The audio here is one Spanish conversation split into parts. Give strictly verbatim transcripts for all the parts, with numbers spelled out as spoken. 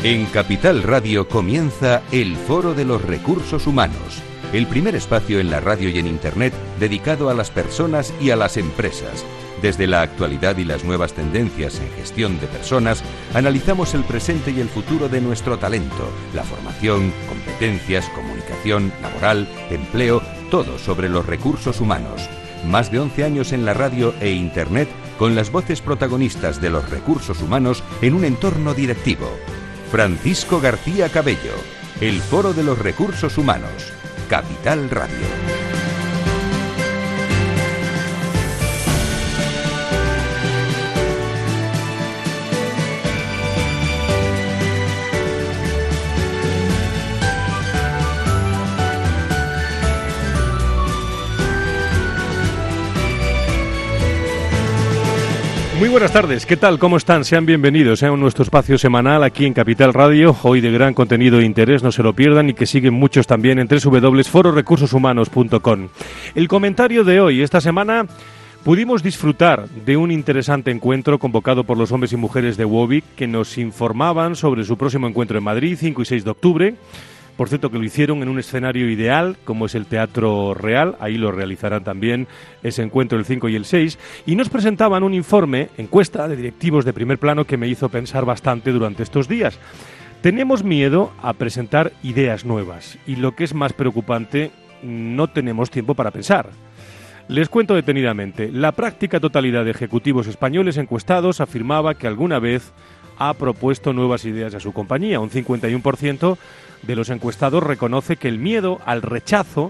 En Capital Radio comienza el Foro de los Recursos Humanos, el primer espacio en la radio y en Internet dedicado a las personas y a las empresas. Desde la actualidad y las nuevas tendencias en gestión de personas, analizamos el presente y el futuro de nuestro talento, la formación, competencias, comunicación, laboral, empleo, todo sobre los recursos humanos. Más de once años en la radio e Internet con las voces protagonistas de los recursos humanos en un entorno directivo. Francisco García Cabello, el Foro de los Recursos Humanos, Capital Radio. Muy buenas tardes, ¿qué tal? ¿Cómo están? Sean bienvenidos a nuestro espacio semanal aquí en Capital Radio, hoy de gran contenido e interés, no se lo pierdan, y que siguen muchos también en doble u doble u doble u punto foro recursos humanos punto com. El comentario de hoy, esta semana pudimos disfrutar de un interesante encuentro convocado por los hombres y mujeres de WOBIC que nos informaban sobre su próximo encuentro en Madrid, cinco y seis de octubre. Por cierto, que lo hicieron en un escenario ideal, como es el Teatro Real, ahí lo realizarán también ese encuentro el cinco y el seis, y nos presentaban un informe, encuesta de directivos de primer plano que me hizo pensar bastante durante estos días. Tenemos miedo a presentar ideas nuevas, y lo que es más preocupante, no tenemos tiempo para pensar. Les cuento detenidamente, la práctica totalidad de ejecutivos españoles encuestados afirmaba que alguna vez ha propuesto nuevas ideas a su compañía. Un cincuenta y uno por ciento de los encuestados reconoce que el miedo al rechazo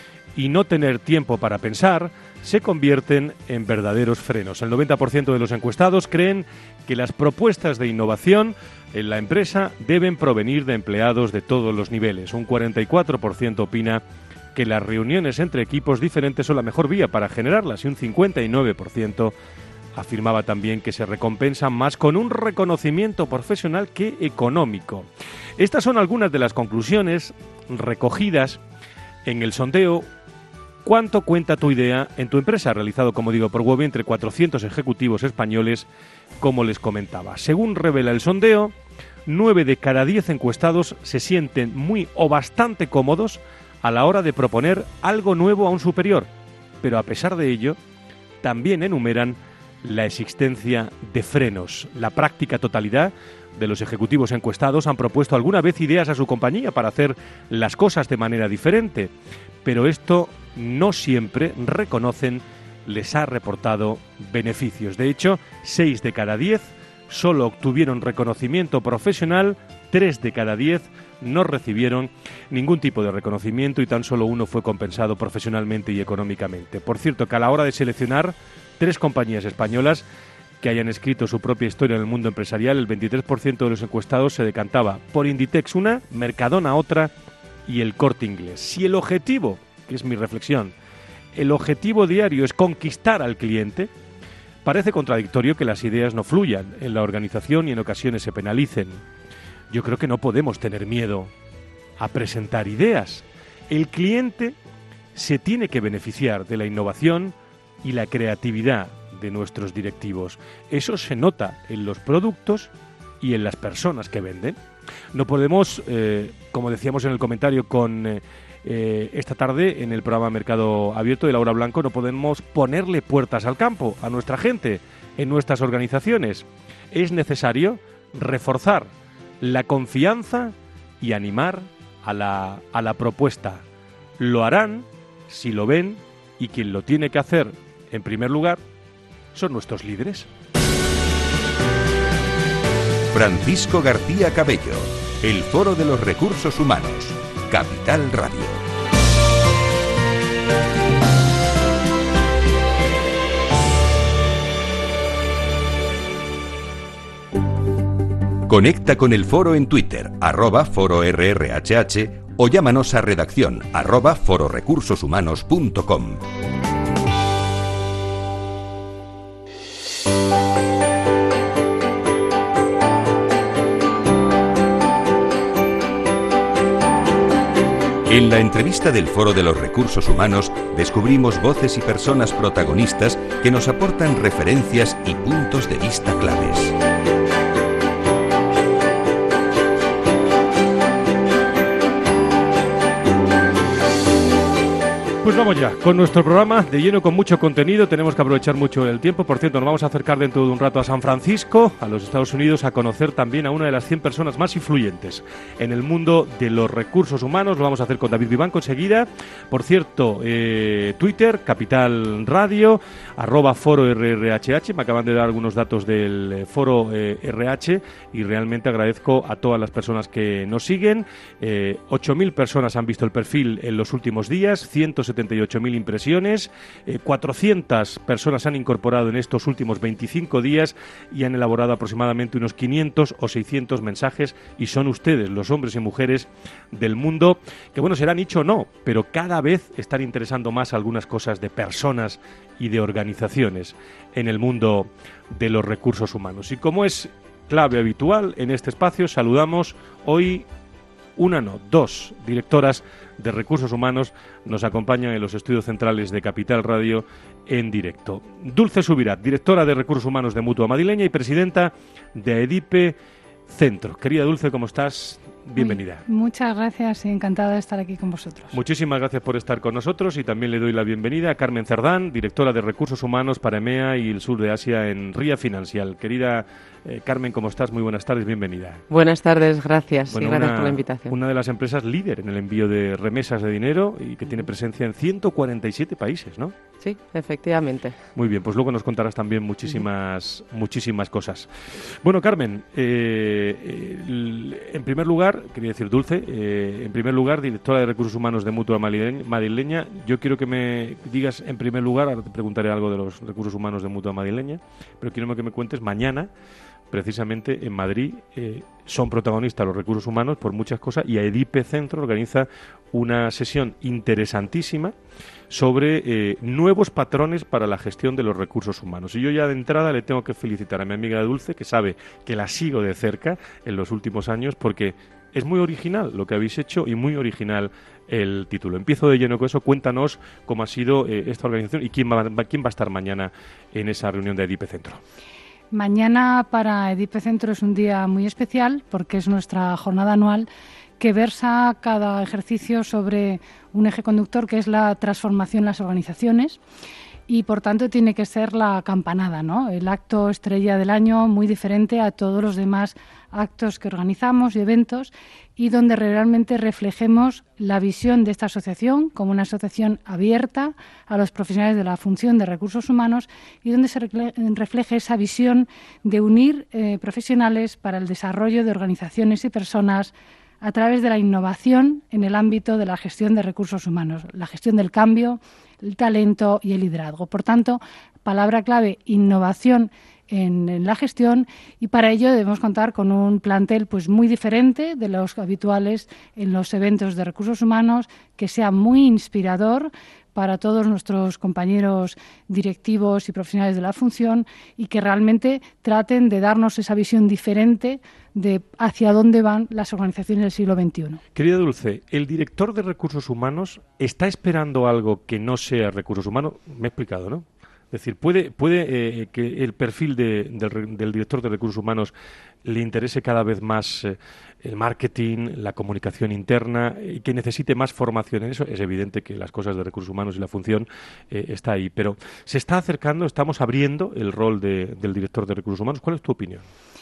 y no tener tiempo para pensar se convierten en verdaderos frenos. El noventa por ciento de los encuestados creen que las propuestas de innovación en la empresa deben provenir de empleados de todos los niveles. Un cuarenta y cuatro por ciento opina que las reuniones entre equipos diferentes son la mejor vía para generarlas, y un cincuenta y nueve por ciento afirmaba también que se recompensan más con un reconocimiento profesional que económico. Estas son algunas de las conclusiones recogidas en el sondeo ¿Cuánto cuenta tu idea en tu empresa?, realizado, como digo, por WOBIC entre cuatrocientos ejecutivos españoles, como les comentaba. Según revela el sondeo, nueve de cada diez encuestados se sienten muy o bastante cómodos a la hora de proponer algo nuevo a un superior, pero a pesar de ello, también enumeran la existencia de frenos. La práctica totalidad de los ejecutivos encuestados han propuesto alguna vez ideas a su compañía para hacer las cosas de manera diferente, pero esto no siempre, reconocen, les ha reportado beneficios. De hecho, seis de cada diez solo obtuvieron reconocimiento profesional, tres de cada diez no recibieron ningún tipo de reconocimiento y tan solo uno fue compensado profesionalmente y económicamente. Por cierto, que a la hora de seleccionar tres compañías españolas que hayan escrito su propia historia en el mundo empresarial, el veintitrés por ciento de los encuestados se decantaba por Inditex una, Mercadona otra y el Corte Inglés. Si el objetivo, que es mi reflexión, el objetivo diario es conquistar al cliente, parece contradictorio que las ideas no fluyan en la organización y en ocasiones se penalicen. Yo creo que no podemos tener miedo a presentar ideas. El cliente se tiene que beneficiar de la innovación y la creatividad de nuestros directivos. Eso se nota en los productos y en las personas que venden. No podemos, eh, como decíamos en el comentario con eh, eh, esta tarde en el programa Mercado Abierto de Laura Blanco, no podemos ponerle puertas al campo a nuestra gente en nuestras organizaciones. Es necesario reforzar la confianza y animar a la, a la propuesta. Lo harán si lo ven, y quien lo tiene que hacer en primer lugar son nuestros líderes. Francisco García Cabello, el Foro de los Recursos Humanos, Capital Radio. Conecta con el foro en Twitter, arroba foro R R H H, o llámanos a redacción, arroba foro recursos humanos punto com. En la entrevista del Foro de los Recursos Humanos descubrimos voces y personas protagonistas que nos aportan referencias y puntos de vista claves. Pues vamos ya, con nuestro programa de lleno, con mucho contenido. Tenemos que aprovechar mucho el tiempo. Por cierto, nos vamos a acercar dentro de un rato a San Francisco, a los Estados Unidos, a conocer también a una de las cien personas más influyentes en el mundo de los recursos humanos. Lo vamos a hacer con David Vivanco enseguida. Por cierto, eh, Twitter, Capital Radio, arroba foro R R H H. Me acaban de dar algunos datos del eh, foro eh, R H y realmente agradezco a todas las personas que nos siguen. Eh, ocho mil personas han visto el perfil en los últimos días, ciento setenta y ocho mil impresiones, eh, cuatrocientas personas han incorporado en estos últimos veinticinco días y han elaborado aproximadamente unos quinientos o seiscientos mensajes, y son ustedes, los hombres y mujeres del mundo, que bueno, será nicho o no, pero cada vez están interesando más algunas cosas de personas y de organizaciones en el mundo de los recursos humanos. Y como es clave habitual en este espacio, saludamos hoy una, no, dos directoras de recursos humanos nos acompañan en los estudios centrales de Capital Radio en directo. Dulce Subirat, directora de recursos humanos de Mutua Madrileña y presidenta de EDIPE Centro. Querida Dulce, ¿cómo estás? Bienvenida. Muy, muchas gracias y encantada de estar aquí con vosotros. Muchísimas gracias por estar con nosotros y también le doy la bienvenida a Carmen Cerdán, directora de recursos humanos para EMEA y el sur de Asia en RIA Financial. Querida eh, Carmen, ¿cómo estás? Muy buenas tardes, bienvenida. Buenas tardes, gracias bueno, y gracias una, por la invitación. Una de las empresas líder en el envío de remesas de dinero y que tiene presencia en ciento cuarenta y siete países, ¿no? Sí, efectivamente. Muy bien, pues luego nos contarás también muchísimas, uh-huh. muchísimas cosas. Bueno, Carmen, eh, eh, en primer lugar, quería decir Dulce, eh, en primer lugar, directora de recursos humanos de Mutua Madrileña, yo quiero que me digas en primer lugar, ahora te preguntaré algo de los recursos humanos de Mutua Madrileña, pero quiero que me cuentes mañana, precisamente en Madrid, eh, son protagonistas los recursos humanos por muchas cosas y EDIPE Centro organiza una sesión interesantísima sobre eh, nuevos patrones para la gestión de los recursos humanos. Y yo ya de entrada le tengo que felicitar a mi amiga Dulce, que sabe que la sigo de cerca en los últimos años, porque es muy original lo que habéis hecho y muy original el título. Empiezo de lleno con eso. Cuéntanos cómo ha sido eh, esta organización y quién va, quién va a estar mañana en esa reunión de EDIPE Centro. Mañana para EDIPE Centro es un día muy especial porque es nuestra jornada anual que versa cada ejercicio sobre un eje conductor que es la transformación en las organizaciones y por tanto tiene que ser la campanada, ¿no? El acto estrella del año, muy diferente a todos los demás actos que organizamos y eventos, y donde realmente reflejemos la visión de esta asociación como una asociación abierta a los profesionales de la función de recursos humanos y donde se refleje esa visión de unir eh, profesionales para el desarrollo de organizaciones y personas a través de la innovación en el ámbito de la gestión de recursos humanos, la gestión del cambio, el talento y el liderazgo. Por tanto, palabra clave, innovación en, en la gestión, y para ello debemos contar con un plantel pues muy diferente de los habituales en los eventos de recursos humanos, que sea muy inspirador para todos nuestros compañeros directivos y profesionales de la función y que realmente traten de darnos esa visión diferente de hacia dónde van las organizaciones del siglo veintiuno. Querida Dulce, ¿el director de recursos humanos está esperando algo que no sea recursos humanos? Me he explicado, ¿no? Es decir, ¿puede, puede eh, que el perfil de, del, del director de recursos humanos le interese cada vez más eh, el marketing, la comunicación interna y que necesite más formación en eso? Es evidente que las cosas de recursos humanos y la función eh, está ahí, pero ¿se está acercando, estamos abriendo el rol de, del director de recursos humanos? ¿Cuál es tu opinión?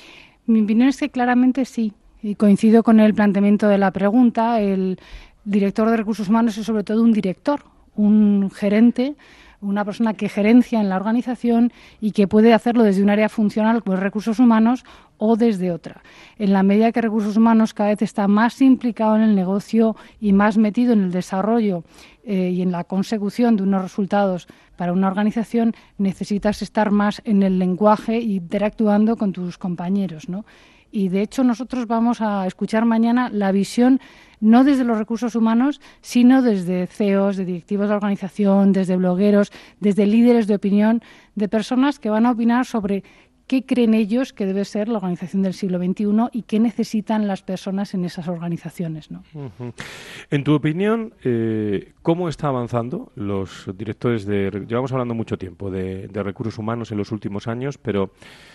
Mi opinión es que claramente sí, y coincido con el planteamiento de la pregunta. El director de recursos humanos es sobre todo un director, un gerente, una persona que gerencia en la organización y que puede hacerlo desde un área funcional como recursos humanos o desde otra. En la medida que recursos humanos cada vez está más implicado en el negocio y más metido en el desarrollo eh, y en la consecución de unos resultados para una organización, necesitas estar más en el lenguaje y interactuando con tus compañeros, ¿no? Y de hecho nosotros vamos a escuchar mañana la visión no desde los recursos humanos, sino desde C E Os, de directivos de organización, desde blogueros, desde líderes de opinión, de personas que van a opinar sobre qué creen ellos que debe ser la organización del siglo veintiuno y qué necesitan las personas en esas organizaciones, ¿no? Uh-huh. En tu opinión, eh, ¿cómo está avanzando los directores de... Llevamos hablando mucho tiempo de, de recursos humanos en los últimos años, pero...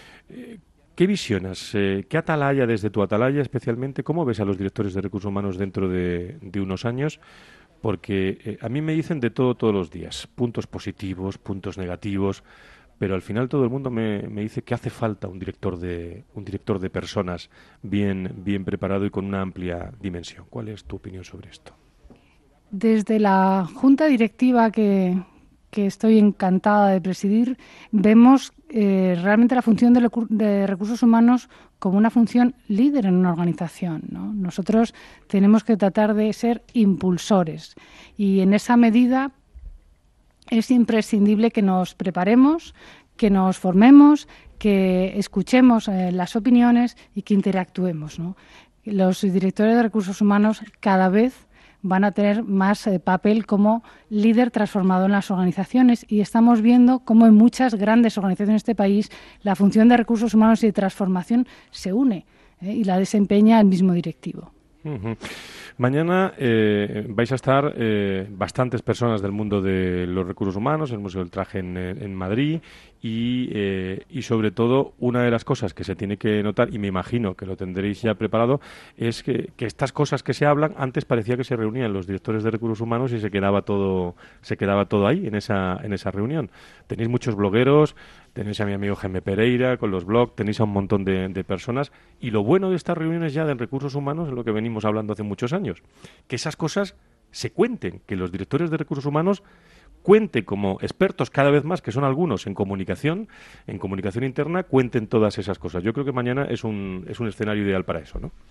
Eh, ¿qué visionas? Eh, ¿Qué atalaya desde tu atalaya especialmente? ¿Cómo ves a los directores de recursos humanos dentro de, de unos años? porque eh, a mí me dicen de todo todos los días, puntos positivos, puntos negativos, pero al final todo el mundo me, me dice que hace falta un director de un director de personas bien bien preparado y con una amplia dimensión. ¿Cuál es tu opinión sobre esto? Desde la junta directiva que, que estoy encantada de presidir, vemos eh, realmente la función de, de recursos humanos como una función líder en una organización, ¿no? Nosotros tenemos que tratar de ser impulsores y en esa medida es imprescindible que nos preparemos, que nos formemos, que escuchemos eh, las opiniones y que interactuemos, ¿no? Los directores de recursos humanos cada vez van a tener más eh, papel como líder transformador en las organizaciones y estamos viendo cómo en muchas grandes organizaciones de este país la función de recursos humanos y de transformación se une eh, y la desempeña el mismo directivo. Uh-huh. Mañana eh, vais a estar eh, bastantes personas del mundo de los recursos humanos, el Museo del Traje en, en Madrid y, eh, y sobre todo una de las cosas que se tiene que notar, y me imagino que lo tendréis ya preparado, es que, que estas cosas que se hablan, antes parecía que se reunían los directores de recursos humanos y se quedaba todo, se quedaba todo ahí en esa, en esa reunión. Tenéis muchos blogueros, tenéis a mi amigo Jaime Pereira con los blogs, tenéis a un montón de, de personas y lo bueno de estas reuniones ya de recursos humanos es lo que venimos hablando hace muchos años, que esas cosas se cuenten, que los directores de recursos humanos cuenten como expertos cada vez más, que son algunos en comunicación, en comunicación interna, cuenten todas esas cosas. Yo creo que mañana es un, es un escenario ideal para eso, ¿no?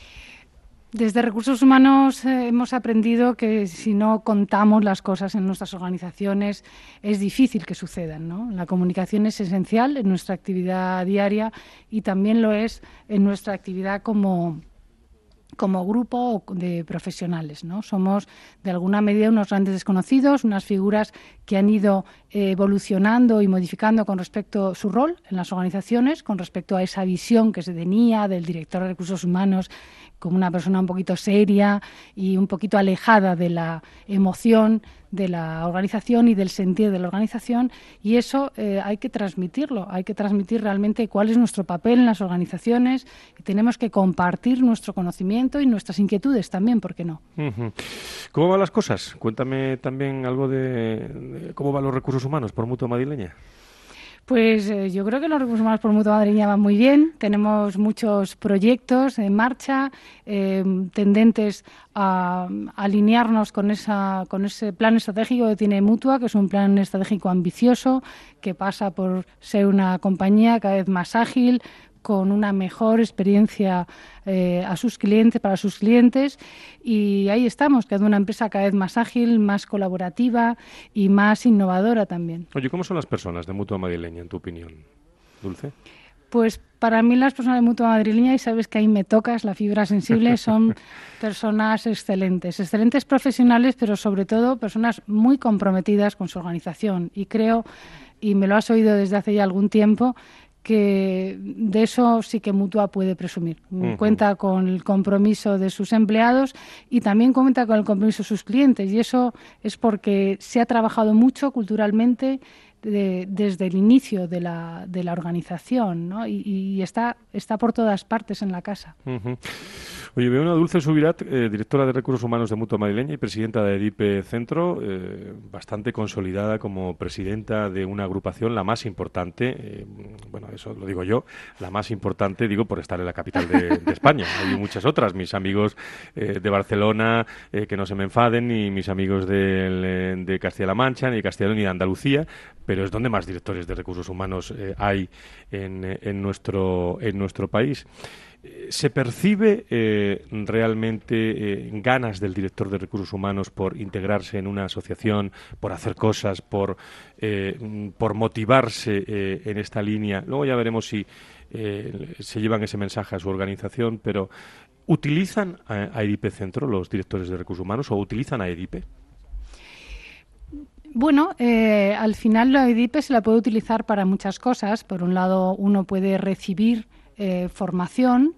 Desde Recursos Humanos eh, hemos aprendido que si no contamos las cosas en nuestras organizaciones es difícil que sucedan, ¿no? La comunicación es esencial en nuestra actividad diaria y también lo es en nuestra actividad como como grupo de profesionales, ¿no? Somos, de alguna medida, unos grandes desconocidos, unas figuras que han ido eh, evolucionando y modificando con respecto a su rol en las organizaciones, con respecto a esa visión que se tenía del director de recursos humanos como una persona un poquito seria y un poquito alejada de la emoción de la organización y del sentir de la organización, y eso eh, hay que transmitirlo, hay que transmitir realmente cuál es nuestro papel en las organizaciones y tenemos que compartir nuestro conocimiento y nuestras inquietudes también, ¿por qué no? Uh-huh. ¿Cómo van las cosas? Cuéntame también algo de, de cómo van los recursos humanos por Mutua Madrileña. Pues eh, yo creo que los recursos humanos por Mutua Madrileña van muy bien. Tenemos muchos proyectos en marcha, eh, tendentes a, a alinearnos con, esa, con ese plan estratégico que tiene Mutua, que es un plan estratégico ambicioso, que pasa por ser una compañía cada vez más ágil, con una mejor experiencia eh, a sus clientes, para sus clientes, y ahí estamos, quedando una empresa cada vez más ágil, más colaborativa y más innovadora también. Oye, ¿cómo son las personas de Mutua Madrileña, en tu opinión, Dulce? Pues para mí las personas de Mutua Madrileña, y sabes que ahí me tocas la fibra sensible, son personas excelentes, excelentes profesionales, pero sobre todo personas muy comprometidas con su organización, y creo, y me lo has oído desde hace ya algún tiempo, que de eso sí que Mutua puede presumir. Uh-huh. Cuenta con el compromiso de sus empleados y también cuenta con el compromiso de sus clientes, y eso es porque se ha trabajado mucho culturalmente de, desde el inicio de la, de la organización, ¿no? y, y está, está por todas partes en la casa. Uh-huh. Oye, veo una Dulce Subirat, eh, directora de Recursos Humanos de Mutua Madrileña y presidenta de EDIPE Centro, eh, bastante consolidada como presidenta de una agrupación, la más importante, eh, bueno, eso lo digo yo, la más importante, digo, por estar en la capital de, de España. Hay muchas otras, mis amigos eh, de Barcelona, eh, que no se me enfaden, ni mis amigos de, de Castilla-La Mancha, ni de Castilla ni de Andalucía, pero es donde más directores de recursos humanos eh, hay en, en, nuestro, en nuestro país. ¿Se percibe eh, realmente eh, ganas del director de recursos humanos por integrarse en una asociación, por hacer cosas, por, eh, por motivarse eh, en esta línea? Luego ya veremos si eh, se llevan ese mensaje a su organización, pero ¿utilizan a, a EDIPE Centro los directores de recursos humanos o utilizan a EDIPE? Bueno, eh, al final la EDIPE se la puede utilizar para muchas cosas. Por un lado, uno puede recibir eh, formación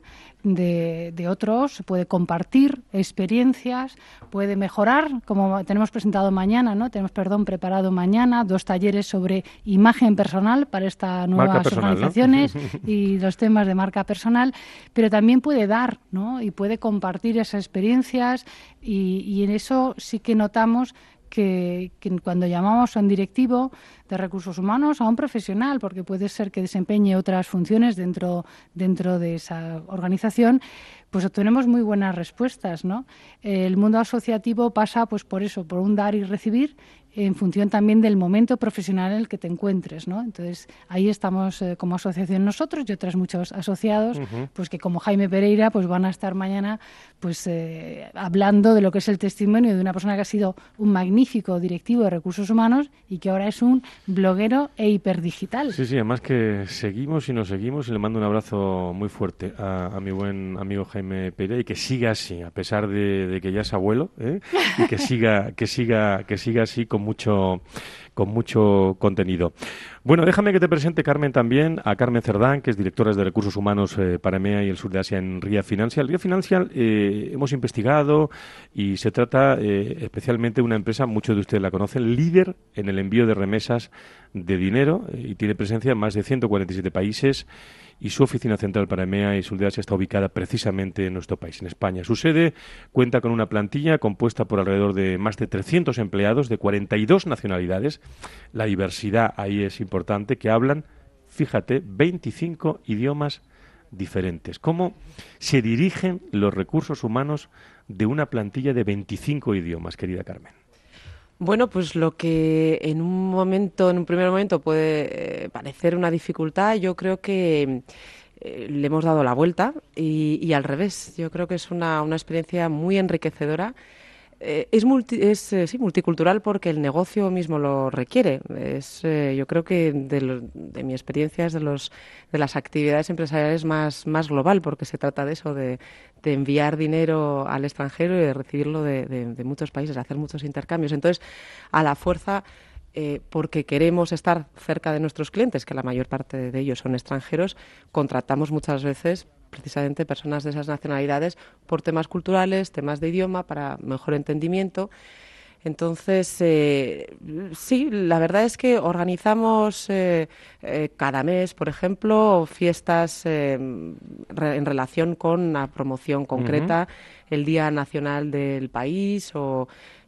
de, de otros, puede compartir experiencias, puede mejorar, como tenemos presentado mañana, ¿no? Tenemos, perdón, preparado mañana dos talleres sobre imagen personal para estas nuevas personal, organizaciones, ¿no? Y los temas de marca personal, pero también puede dar, ¿no? Y puede compartir esas experiencias y, y en eso sí que notamos Que, que cuando llamamos a un directivo de recursos humanos, a un profesional, porque puede ser que desempeñe otras funciones dentro, dentro de esa organización, pues obtenemos muy buenas respuestas, ¿no? El mundo asociativo pasa pues por eso, por un dar y recibir, en función también del momento profesional en el que te encuentres, ¿no? Entonces, ahí estamos eh, como asociación nosotros y otros muchos asociados, uh-huh. pues que como Jaime Pereira, pues van a estar mañana pues eh, hablando de lo que es el testimonio de una persona que ha sido un magnífico directivo de recursos humanos y que ahora es un bloguero e hiperdigital. Sí, sí, además que seguimos y nos seguimos y le mando un abrazo muy fuerte a, a mi buen amigo Jaime Pereira y que siga así, a pesar de, de que ya es abuelo, ¿eh? y que siga, que siga, que siga así con mucho, con mucho contenido. Bueno, déjame que te presente, Carmen, también a Carmen Cerdán, que es directora de Recursos Humanos eh, para EMEA y el Sur de Asia en Ria Financial. Ria Financial eh, hemos investigado y se trata eh, especialmente de una empresa, muchos de ustedes la conocen, líder en el envío de remesas de dinero eh, y tiene presencia en más de ciento cuarenta y siete países. Y su oficina central para EMEA y Sur de Asia está ubicada precisamente en nuestro país, en España. Su sede cuenta con una plantilla compuesta por alrededor de más de trescientos empleados de cuarenta y dos nacionalidades. La diversidad ahí es importante, que hablan, fíjate, veinticinco idiomas diferentes. ¿Cómo se dirigen los recursos humanos de una plantilla de veinticinco idiomas, querida Carmen? Bueno, pues lo que en un momento, en un primer momento puede eh, parecer una dificultad, yo creo que eh, le hemos dado la vuelta y, y al revés. Yo creo que es una, una experiencia muy enriquecedora. Eh, es multi, es eh, sí, multicultural porque el negocio mismo lo requiere. Es, eh, yo creo que de, lo, de mi experiencia es de, los, de las actividades empresariales más, más global, porque se trata de eso, de, de enviar dinero al extranjero y de recibirlo de, de, de muchos países, de hacer muchos intercambios. Entonces, a la fuerza, eh, porque queremos estar cerca de nuestros clientes, que la mayor parte de ellos son extranjeros, contratamos muchas veces precisamente personas de esas nacionalidades por temas culturales, temas de idioma, para mejor entendimiento. Entonces, eh, sí, la verdad es que organizamos eh, eh, cada mes, por ejemplo, fiestas eh, re, en relación con una promoción concreta, uh-huh. el Día Nacional del País o...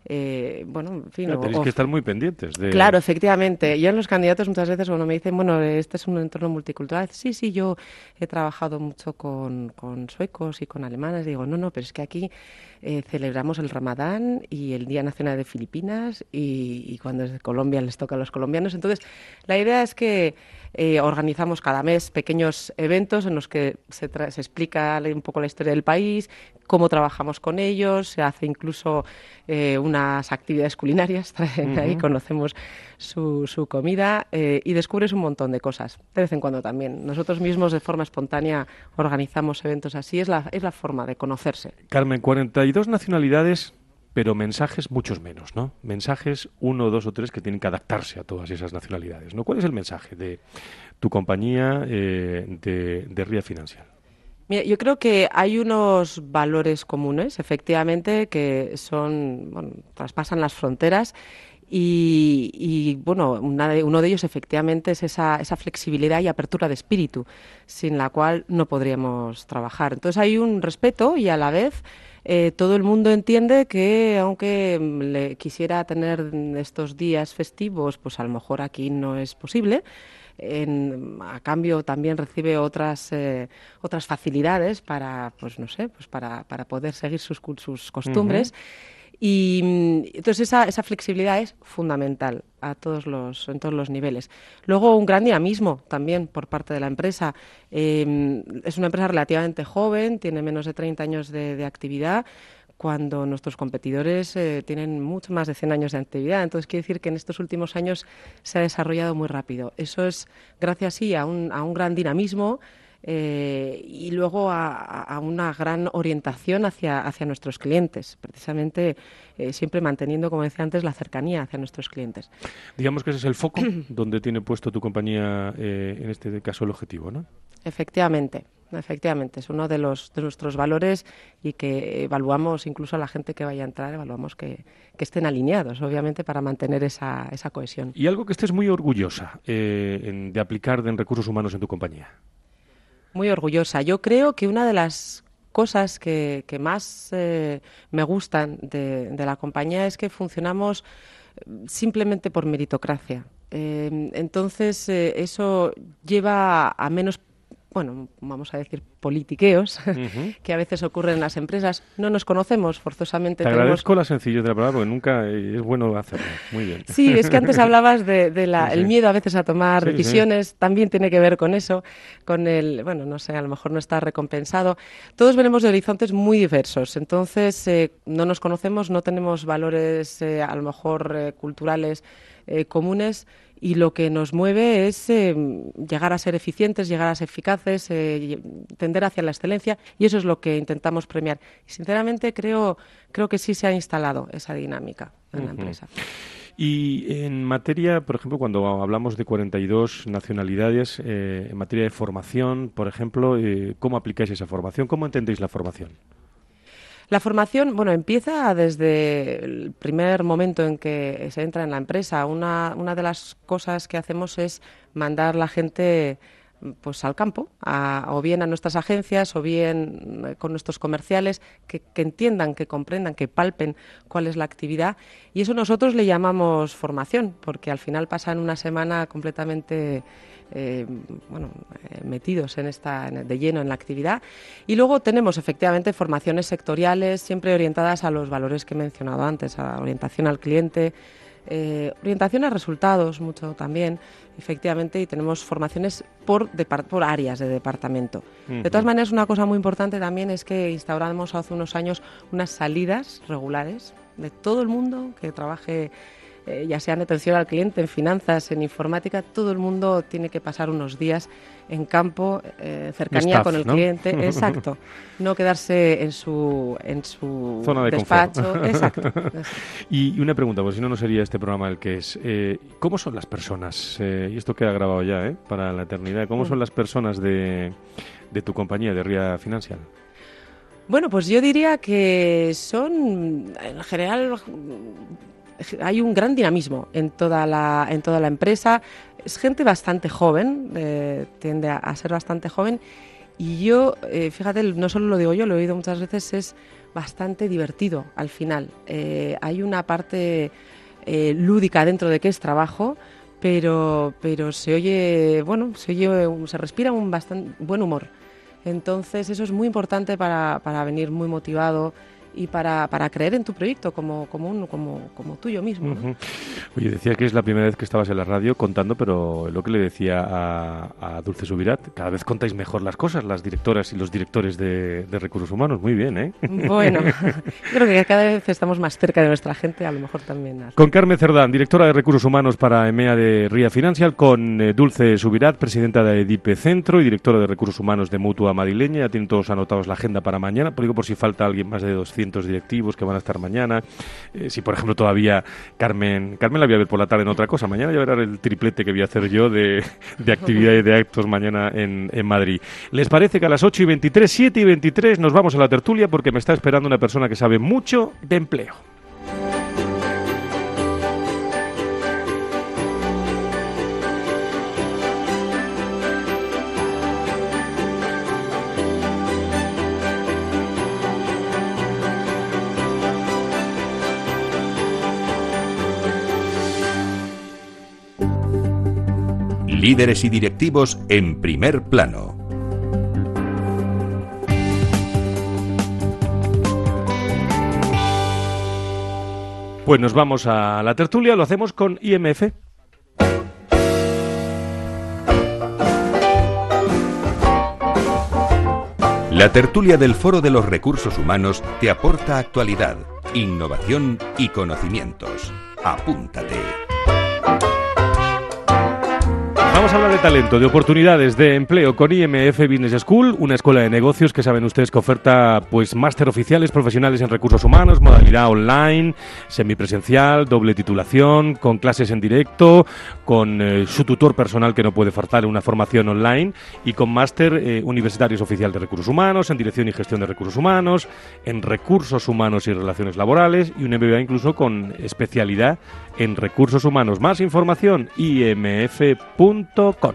Eh, bueno, en fin, claro, o, tenéis o, que estar muy pendientes de... Claro, efectivamente. Yo en los candidatos muchas veces cuando me dicen, bueno, este es un entorno multicultural, sí, sí, yo he trabajado mucho con, con suecos y con alemanes, digo, no, no, pero es que aquí eh, celebramos el Ramadán y el Día Nacional de Filipinas y, y cuando es de Colombia les toca a los colombianos. Entonces, la idea es que eh, organizamos cada mes pequeños eventos en los que se, tra- se explica un poco la historia del país, cómo trabajamos con ellos, se hace incluso eh, unas actividades culinarias, traen uh-huh. ahí, conocemos su, su comida eh, y descubres un montón de cosas, de vez en cuando también. Nosotros mismos de forma espontánea organizamos eventos así, es la, es la forma de conocerse. Carmen, cuarenta y dos nacionalidades, pero mensajes muchos menos, ¿no? Mensajes uno, dos o tres que tienen que adaptarse a todas esas nacionalidades, ¿no? ¿Cuál es el mensaje de tu compañía eh, de, de Ria Financial? Mira, yo creo que hay unos valores comunes, efectivamente, que son, bueno, traspasan las fronteras y, y bueno, una de, uno de ellos efectivamente es esa, esa flexibilidad y apertura de espíritu, sin la cual no podríamos trabajar. Entonces hay un respeto y a la vez eh, todo el mundo entiende que aunque le quisiera tener estos días festivos, pues a lo mejor aquí no es posible. En, a cambio también recibe otras eh, otras facilidades para pues no sé pues para, para poder seguir sus, sus costumbres uh-huh. y entonces esa, esa flexibilidad es fundamental a todos los en todos los niveles. Luego un gran dinamismo también por parte de la empresa. Eh, es una empresa relativamente joven, tiene menos de treinta años de, de actividad, cuando nuestros competidores eh, tienen mucho más de cien años de actividad. Entonces, quiere decir que en estos últimos años se ha desarrollado muy rápido. Eso es gracias, sí, a un, a un gran dinamismo eh, y luego a, a una gran orientación hacia, hacia nuestros clientes, precisamente eh, siempre manteniendo, como decía antes, la cercanía hacia nuestros clientes. Digamos que ese es el foco donde tiene puesto tu compañía, eh, en este caso el objetivo, ¿no? Efectivamente. Efectivamente, es uno de los de nuestros valores y que evaluamos, incluso a la gente que vaya a entrar, evaluamos que, que estén alineados, obviamente, para mantener esa, esa cohesión. ¿Y algo que estés muy orgullosa eh, en, de aplicar en recursos humanos en tu compañía? Muy orgullosa. Yo creo que una de las cosas que, que más eh, me gustan de, de la compañía es que funcionamos simplemente por meritocracia. Eh, entonces, eh, eso lleva a menos bueno, vamos a decir, politiqueos, uh-huh. que a veces ocurren en las empresas. No nos conocemos forzosamente. Te tenemos... agradezco la sencillez de la palabra, porque nunca es bueno hacerlo. Muy bien. Sí, es que antes hablabas de, de la, sí, sí. el miedo a veces a tomar sí, decisiones, sí. también tiene que ver con eso, con el, bueno, no sé, a lo mejor no está recompensado. Todos venimos de horizontes muy diversos, entonces eh, no nos conocemos, no tenemos valores eh, a lo mejor eh, culturales eh, comunes, y lo que nos mueve es eh, llegar a ser eficientes, llegar a ser eficaces, eh, tender hacia la excelencia, y eso es lo que intentamos premiar. Y sinceramente creo, creo que sí se ha instalado esa dinámica en uh-huh. la empresa. Y en materia, por ejemplo, cuando hablamos de cuarenta y dos nacionalidades, eh, en materia de formación, por ejemplo, eh, ¿cómo aplicáis esa formación? ¿Cómo entendéis la formación? La formación, bueno, empieza desde el primer momento en que se entra en la empresa. Una, una de las cosas que hacemos es mandar la gente pues al campo, a, o bien a nuestras agencias, o bien con nuestros comerciales, que, que entiendan, que comprendan, que palpen cuál es la actividad. Y eso nosotros le llamamos formación, porque al final pasan una semana completamente eh, bueno, eh, metidos en esta, en, de lleno en la actividad. Y luego tenemos efectivamente formaciones sectoriales, siempre orientadas a los valores que he mencionado antes, a la orientación al cliente, Eh, orientación a resultados, mucho también, efectivamente, y tenemos formaciones por, depart- por áreas de departamento. Uh-huh. De todas maneras, una cosa muy importante también es que instauramos hace unos años unas salidas regulares de todo el mundo que trabaje, eh, ya sea en atención al cliente, en finanzas, en informática. Todo el mundo tiene que pasar unos días en campo, eh, cercanía Staff, con el ¿no? cliente, exacto, no quedarse en su en su zona de despacho, confort. exacto, exacto. Y una pregunta, porque si no, no sería este programa el que es. Eh, ¿Cómo son las personas? Eh, y esto queda grabado ya, ¿eh? Para la eternidad. ¿Cómo son las personas de, de tu compañía, de Ria Financial? Bueno, pues yo diría que son, en general, hay un gran dinamismo en toda la, en toda la empresa. Es gente bastante joven, eh, tiende a, a ser bastante joven. Y yo, eh, fíjate, no solo lo digo yo, lo he oído muchas veces, es bastante divertido al final. Eh, hay una parte eh, lúdica dentro de que es trabajo, pero, pero se oye, bueno, se oye, se respira un bastante buen humor. Entonces eso es muy importante para, para venir muy motivado y para, para creer en tu proyecto como, como, un, como, como tuyo mismo, ¿no? Uh-huh. Oye, decía que es la primera vez que estabas en la radio contando, pero lo que le decía a, a Dulce Subirat, cada vez contáis mejor las cosas, las directoras y los directores de, de recursos humanos. Muy bien, ¿eh? Bueno, creo que cada vez estamos más cerca de nuestra gente, a lo mejor también. Así. Con Carmen Cerdán, directora de recursos humanos para EMEA de Ria Financial, con eh, Dulce Subirat, presidenta de Edipe Centro y directora de recursos humanos de Mutua Madrileña. Ya tienen todos anotados la agenda para mañana, por digo por si falta alguien más de doscientos directivos que van a estar mañana. Eh, si por ejemplo todavía Carmen Carmen la voy a ver por la tarde en otra cosa, mañana ya verá el triplete que voy a hacer yo de, de actividades, de actos mañana en, en Madrid. ¿Les parece que a las ocho y veintitrés, siete y veintitrés nos vamos a la tertulia, porque me está esperando una persona que sabe mucho de empleo? Líderes y directivos en primer plano. Pues nos vamos a la tertulia, lo hacemos con I M F. La tertulia del Foro de los Recursos Humanos te aporta actualidad, innovación y conocimientos. Apúntate. Vamos a hablar de talento, de oportunidades de empleo con I M F Business School, una escuela de negocios que saben ustedes que oferta pues máster oficiales profesionales en recursos humanos, modalidad online, semipresencial, doble titulación, con clases en directo, con eh, su tutor personal que no puede faltar en una formación online y con máster eh, universitarios oficial de recursos humanos, en dirección y gestión de recursos humanos, en recursos humanos y relaciones laborales y un M B A incluso con especialidad en recursos humanos. Más información, i m f punto com.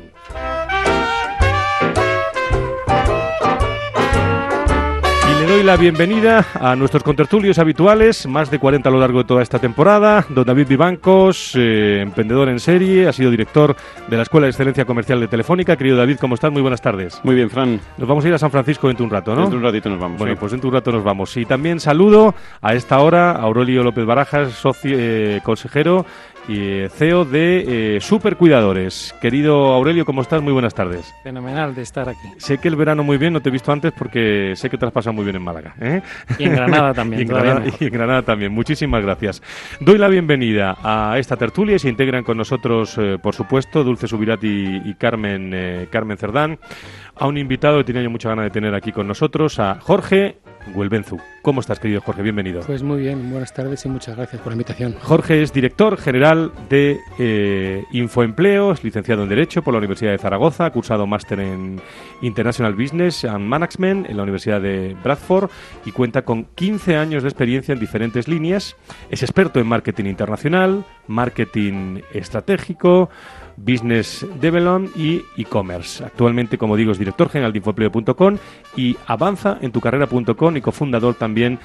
Y le doy la bienvenida a nuestros contertulios habituales, más de cuarenta a lo largo de toda esta temporada. Don David Vivancos, eh, emprendedor en serie, ha sido director de la Escuela de Excelencia Comercial de Telefónica. Querido David, ¿cómo estás? Muy buenas tardes. Muy bien, Fran. Nos vamos a ir a San Francisco dentro de un rato, ¿no? Dentro de un ratito nos vamos. Bueno, sí. pues dentro de un rato nos vamos. Y también saludo a esta hora a Aurelio López Barajas, socio, eh, consejero y C E O de eh, Supercuidadores. Querido Aurelio, ¿cómo estás? Muy buenas tardes. Fenomenal de estar aquí. Sé que el verano muy bien, no te he visto antes porque sé que te has pasado muy bien en Málaga, ¿eh? Y en Granada también. y, en Granada, y en Granada también. Muchísimas gracias. Doy la bienvenida a esta tertulia y se integran con nosotros, eh, por supuesto, Dulce Subirati y, y Carmen, eh, Carmen Cerdán, a un invitado que tenía yo mucha ganas de tener aquí con nosotros, a Jorge Güelbenzu. ¿Cómo estás, querido Jorge? Bienvenido. Pues muy bien, buenas tardes y muchas gracias por la invitación. Jorge es director general de eh, Infoempleo, es licenciado en Derecho por la Universidad de Zaragoza, ha cursado máster en International Business and Management en la Universidad de Bradford y cuenta con quince años de experiencia en diferentes líneas. Es experto en marketing internacional, marketing estratégico, Business Development y e-commerce. Actualmente, como digo, es director general de Infoempleo punto com y avanza en tu carrera punto com y cofundador también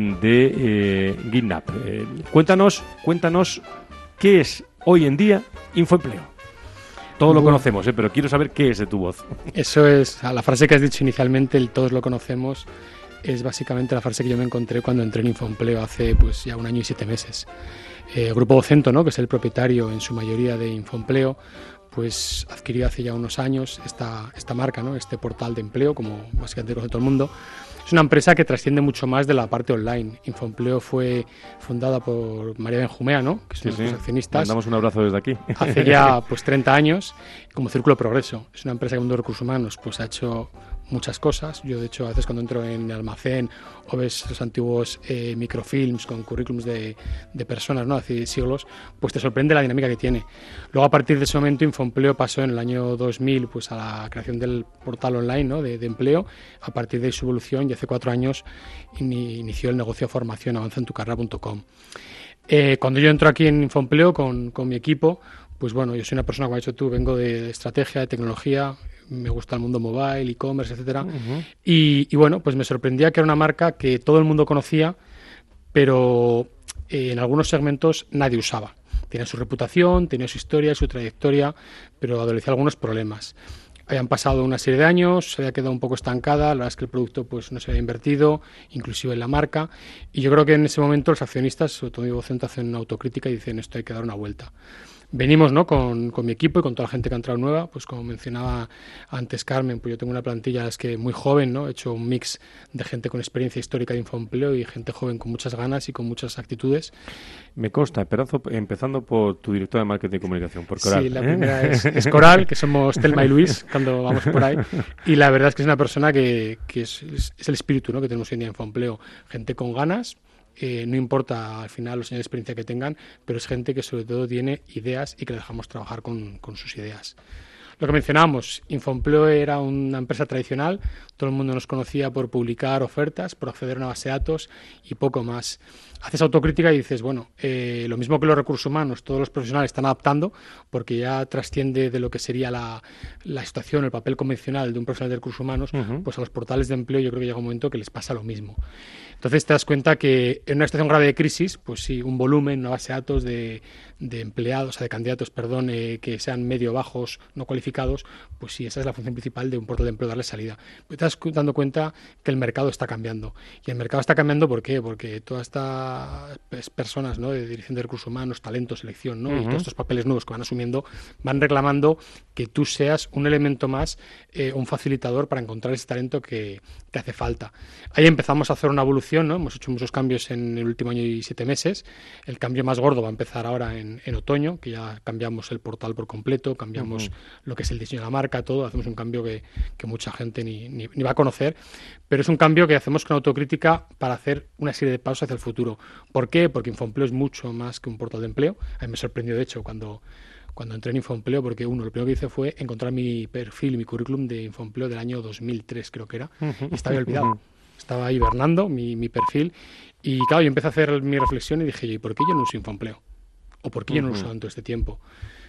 de eh, GitNap. Eh, cuéntanos, cuéntanos qué es hoy en día Infoempleo. Todos lo conocemos, ¿eh? Pero quiero saber qué es de tu voz. Eso es, la frase que has dicho inicialmente, el todos lo conocemos, es básicamente la frase que yo me encontré cuando entré en Infoempleo hace pues ya un año y siete meses. Eh, Grupo Vocento, ¿no?, que es el propietario en su mayoría de Infoempleo, pues adquirió hace ya unos años esta, esta marca, ¿no?, este portal de empleo, como básicamente conoce todo el mundo. Es una empresa que trasciende mucho más de la parte online. Infoempleo fue fundada por María Benjumea, ¿no?, que es uno de los accionistas. Mandamos un abrazo desde aquí. Hace ya pues treinta años, como Círculo Progreso. Es una empresa que en el mundo de recursos humanos pues ha hecho muchas cosas. Yo, de hecho, a veces cuando entro en el almacén o ves los antiguos eh, microfilms con currículums de, de personas, ¿no?, hace siglos, pues te sorprende la dinámica que tiene. Luego, a partir de ese momento, Infoempleo pasó en el año dos mil pues a la creación del portal online, ¿no?, de, de empleo. A partir de su evolución, y hace cuatro años in, inició el negocio de formación avanza en tu carrera punto com. Eh, cuando yo entro aquí en Infoempleo con, con mi equipo, pues bueno, yo soy una persona, como has dicho tú, vengo de estrategia, de tecnología, me gusta el mundo mobile, e-commerce, etcétera. Uh-huh. Y, y bueno, pues me sorprendía que era una marca que todo el mundo conocía, pero eh, en algunos segmentos nadie usaba. Tenía su reputación, tenía su historia, su trayectoria, pero adolecía algunos problemas. Habían pasado una serie de años, se había quedado un poco estancada, la verdad es que el producto pues no se había invertido, inclusive en la marca, y yo creo que en ese momento los accionistas, sobre todo Vocento, hacen una autocrítica y dicen esto hay que dar una vuelta. Venimos, ¿no?, con, con mi equipo y con toda la gente que ha entrado nueva, pues como mencionaba antes Carmen, pues yo tengo una plantilla es que muy joven, ¿no? He hecho un mix de gente con experiencia histórica de Infoempleo y gente joven con muchas ganas y con muchas actitudes. Me consta, empezando por tu directora de marketing y comunicación, por Coral. Sí, la ¿eh? primera es, es Coral, que somos Telma y Luis cuando vamos por ahí, y la verdad es que es una persona que, que es, es, es el espíritu, ¿no?, que tenemos hoy en día en Infoempleo, gente con ganas. Eh, no importa al final los años de experiencia que tengan, pero es gente que sobre todo tiene ideas y que le dejamos trabajar con, con sus ideas. Lo que mencionábamos, Infoempleo era una empresa tradicional, todo el mundo nos conocía por publicar ofertas, por acceder a una base de datos y poco más. Haces autocrítica y dices, bueno, eh, lo mismo que los recursos humanos, todos los profesionales están adaptando porque ya trasciende de lo que sería la, la situación, el papel convencional de un profesional de recursos humanos, uh-huh. pues a los portales de empleo yo creo que llega un momento que les pasa lo mismo. Entonces te das cuenta que en una situación grave de crisis, pues sí, un volumen, una base de datos de, de empleados, o sea, de candidatos, perdón, eh, que sean medio bajos, no cualificados, cualificados, pues sí, esa es la función principal de un portal de empleo, darle salida. Pero te estás dando cuenta que el mercado está cambiando. Y el mercado está cambiando, ¿por qué? Porque todas estas personas, ¿no?, de dirección de recursos humanos, talento, selección, ¿no?, uh-huh. y todos estos papeles nuevos que van asumiendo, van reclamando que tú seas un elemento más, eh, un facilitador para encontrar ese talento que te hace falta. Ahí empezamos a hacer una evolución, ¿no? Hemos hecho muchos cambios en el último año y siete meses. El cambio más gordo va a empezar ahora en, en otoño, que ya cambiamos el portal por completo, cambiamos uh-huh. lo que es el diseño de la marca, todo. Hacemos un cambio que, que mucha gente ni, ni, ni va a conocer, pero es un cambio que hacemos con autocrítica para hacer una serie de pasos hacia el futuro. ¿Por qué? Porque Infoempleo es mucho más que un portal de empleo. A mí me sorprendió, de hecho, cuando... cuando entré en Infoempleo, porque uno, lo primero que hice fue encontrar mi perfil, mi currículum de Infoempleo del año dos mil tres, creo que era, y estaba olvidado. Estaba hibernando mi, mi perfil, y claro, yo empecé a hacer mi reflexión y dije, ¿y por qué yo no uso Infoempleo? ¿O por qué yo no lo uso en todo este tiempo?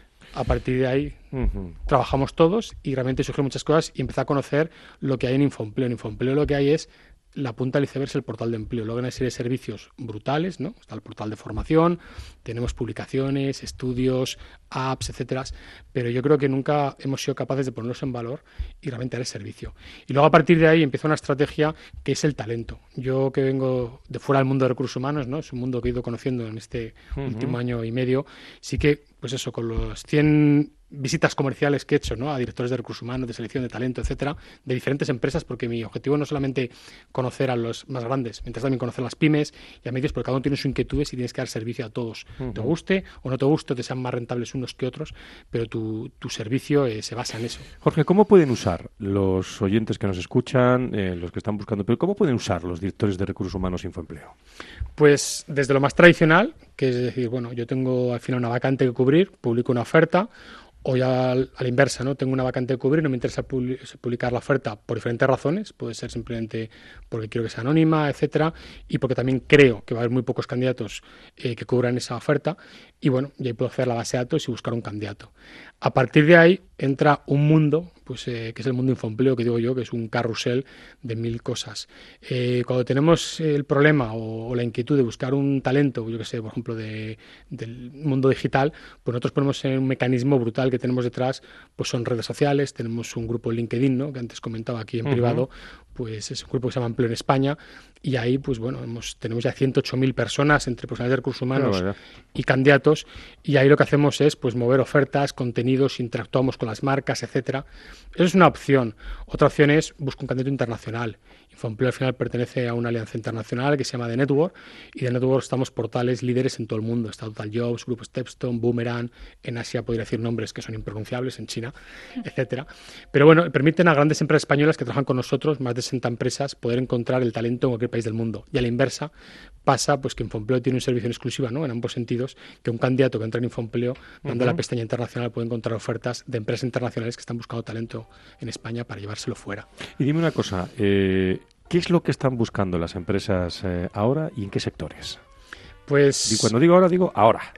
A partir de ahí uh-huh. trabajamos todos y realmente surgieron muchas cosas y empecé a conocer lo que hay en Infoempleo. En Infoempleo lo que hay es la punta del iceberg, es el portal de empleo. Luego hay una serie de servicios brutales, ¿no? Está el portal de formación, tenemos publicaciones, estudios, apps, etcétera. Pero yo creo que nunca hemos sido capaces de ponerlos en valor y realmente dar el servicio. Y luego a partir de ahí empieza una estrategia que es el talento. Yo que vengo de fuera del mundo de recursos humanos, ¿no? Es un mundo que he ido conociendo en este uh-huh. último año y medio. Sí que, pues eso, con los cien visitas comerciales que he hecho, ¿no?, a directores de recursos humanos, de selección de talento, etcétera, de diferentes empresas, porque mi objetivo no es solamente conocer a los más grandes, mientras también conocer a las pymes y a medios, porque cada uno tiene sus inquietudes y tienes que dar servicio a todos. Uh-huh. Te guste o no te guste, te sean más rentables unos que otros, pero tu, tu servicio eh, se basa en eso. Jorge, ¿cómo pueden usar los oyentes que nos escuchan, eh, los que están buscando, pero cómo pueden usar los directores de recursos humanos Infoempleo? Pues desde lo más tradicional, que es decir, bueno, yo tengo al final una vacante que cubrir, publico una oferta, o ya a la inversa, ¿no? Tengo una vacante que cubrir, no me interesa publicar la oferta por diferentes razones, puede ser simplemente porque quiero que sea anónima, etcétera, y porque también creo que va a haber muy pocos candidatos eh, que cubran esa oferta, y bueno, y ahí puedo hacer la base de datos y buscar un candidato. A partir de ahí entra un mundo, pues eh, que es el mundo Infoempleo, que digo yo, que es un carrusel de mil cosas. Eh, cuando tenemos el problema o, o la inquietud de buscar un talento, yo que sé, por ejemplo, de, del mundo digital, pues nosotros ponemos en un mecanismo brutal que tenemos detrás, pues son redes sociales, tenemos un grupo en LinkedIn, ¿no?, que antes comentaba aquí en uh-huh. privado, pues es un grupo que se llama Empleo en España, y ahí pues bueno, hemos, tenemos ya ciento ocho mil personas entre profesionales de recursos humanos no, y candidatos, y ahí lo que hacemos es pues mover ofertas, contenidos, interactuamos con las marcas, etcétera. Eso es una opción. Otra opción es buscar un candidato internacional. Infoempleo al final pertenece a una alianza internacional que se llama The Network, y The Network estamos portales líderes en todo el mundo. Está Total Jobs, Grupo Stepstone, Boomerang, en Asia podría decir nombres que son impronunciables, en China, etcétera. Pero bueno, permiten a grandes empresas españolas que trabajan con nosotros, más de sesenta empresas, poder encontrar el talento en cualquier país del mundo. Y a la inversa pasa pues que Infoempleo tiene un servicio en exclusiva, ¿no?, en ambos sentidos, que un candidato que entra en Infoempleo, dando uh-huh. la pestaña internacional, puede encontrar ofertas de empresas internacionales que están buscando talento en España para llevárselo fuera. Y dime una cosa, eh, ¿qué es lo que están buscando las empresas eh, ahora y en qué sectores? Pues... Y cuando digo ahora, digo ahora.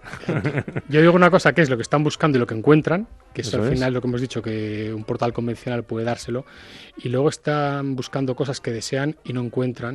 Yo digo una cosa, que es lo que están buscando y lo que encuentran, que eso es al es. final lo que hemos dicho, que un portal convencional puede dárselo, y luego están buscando cosas que desean y no encuentran,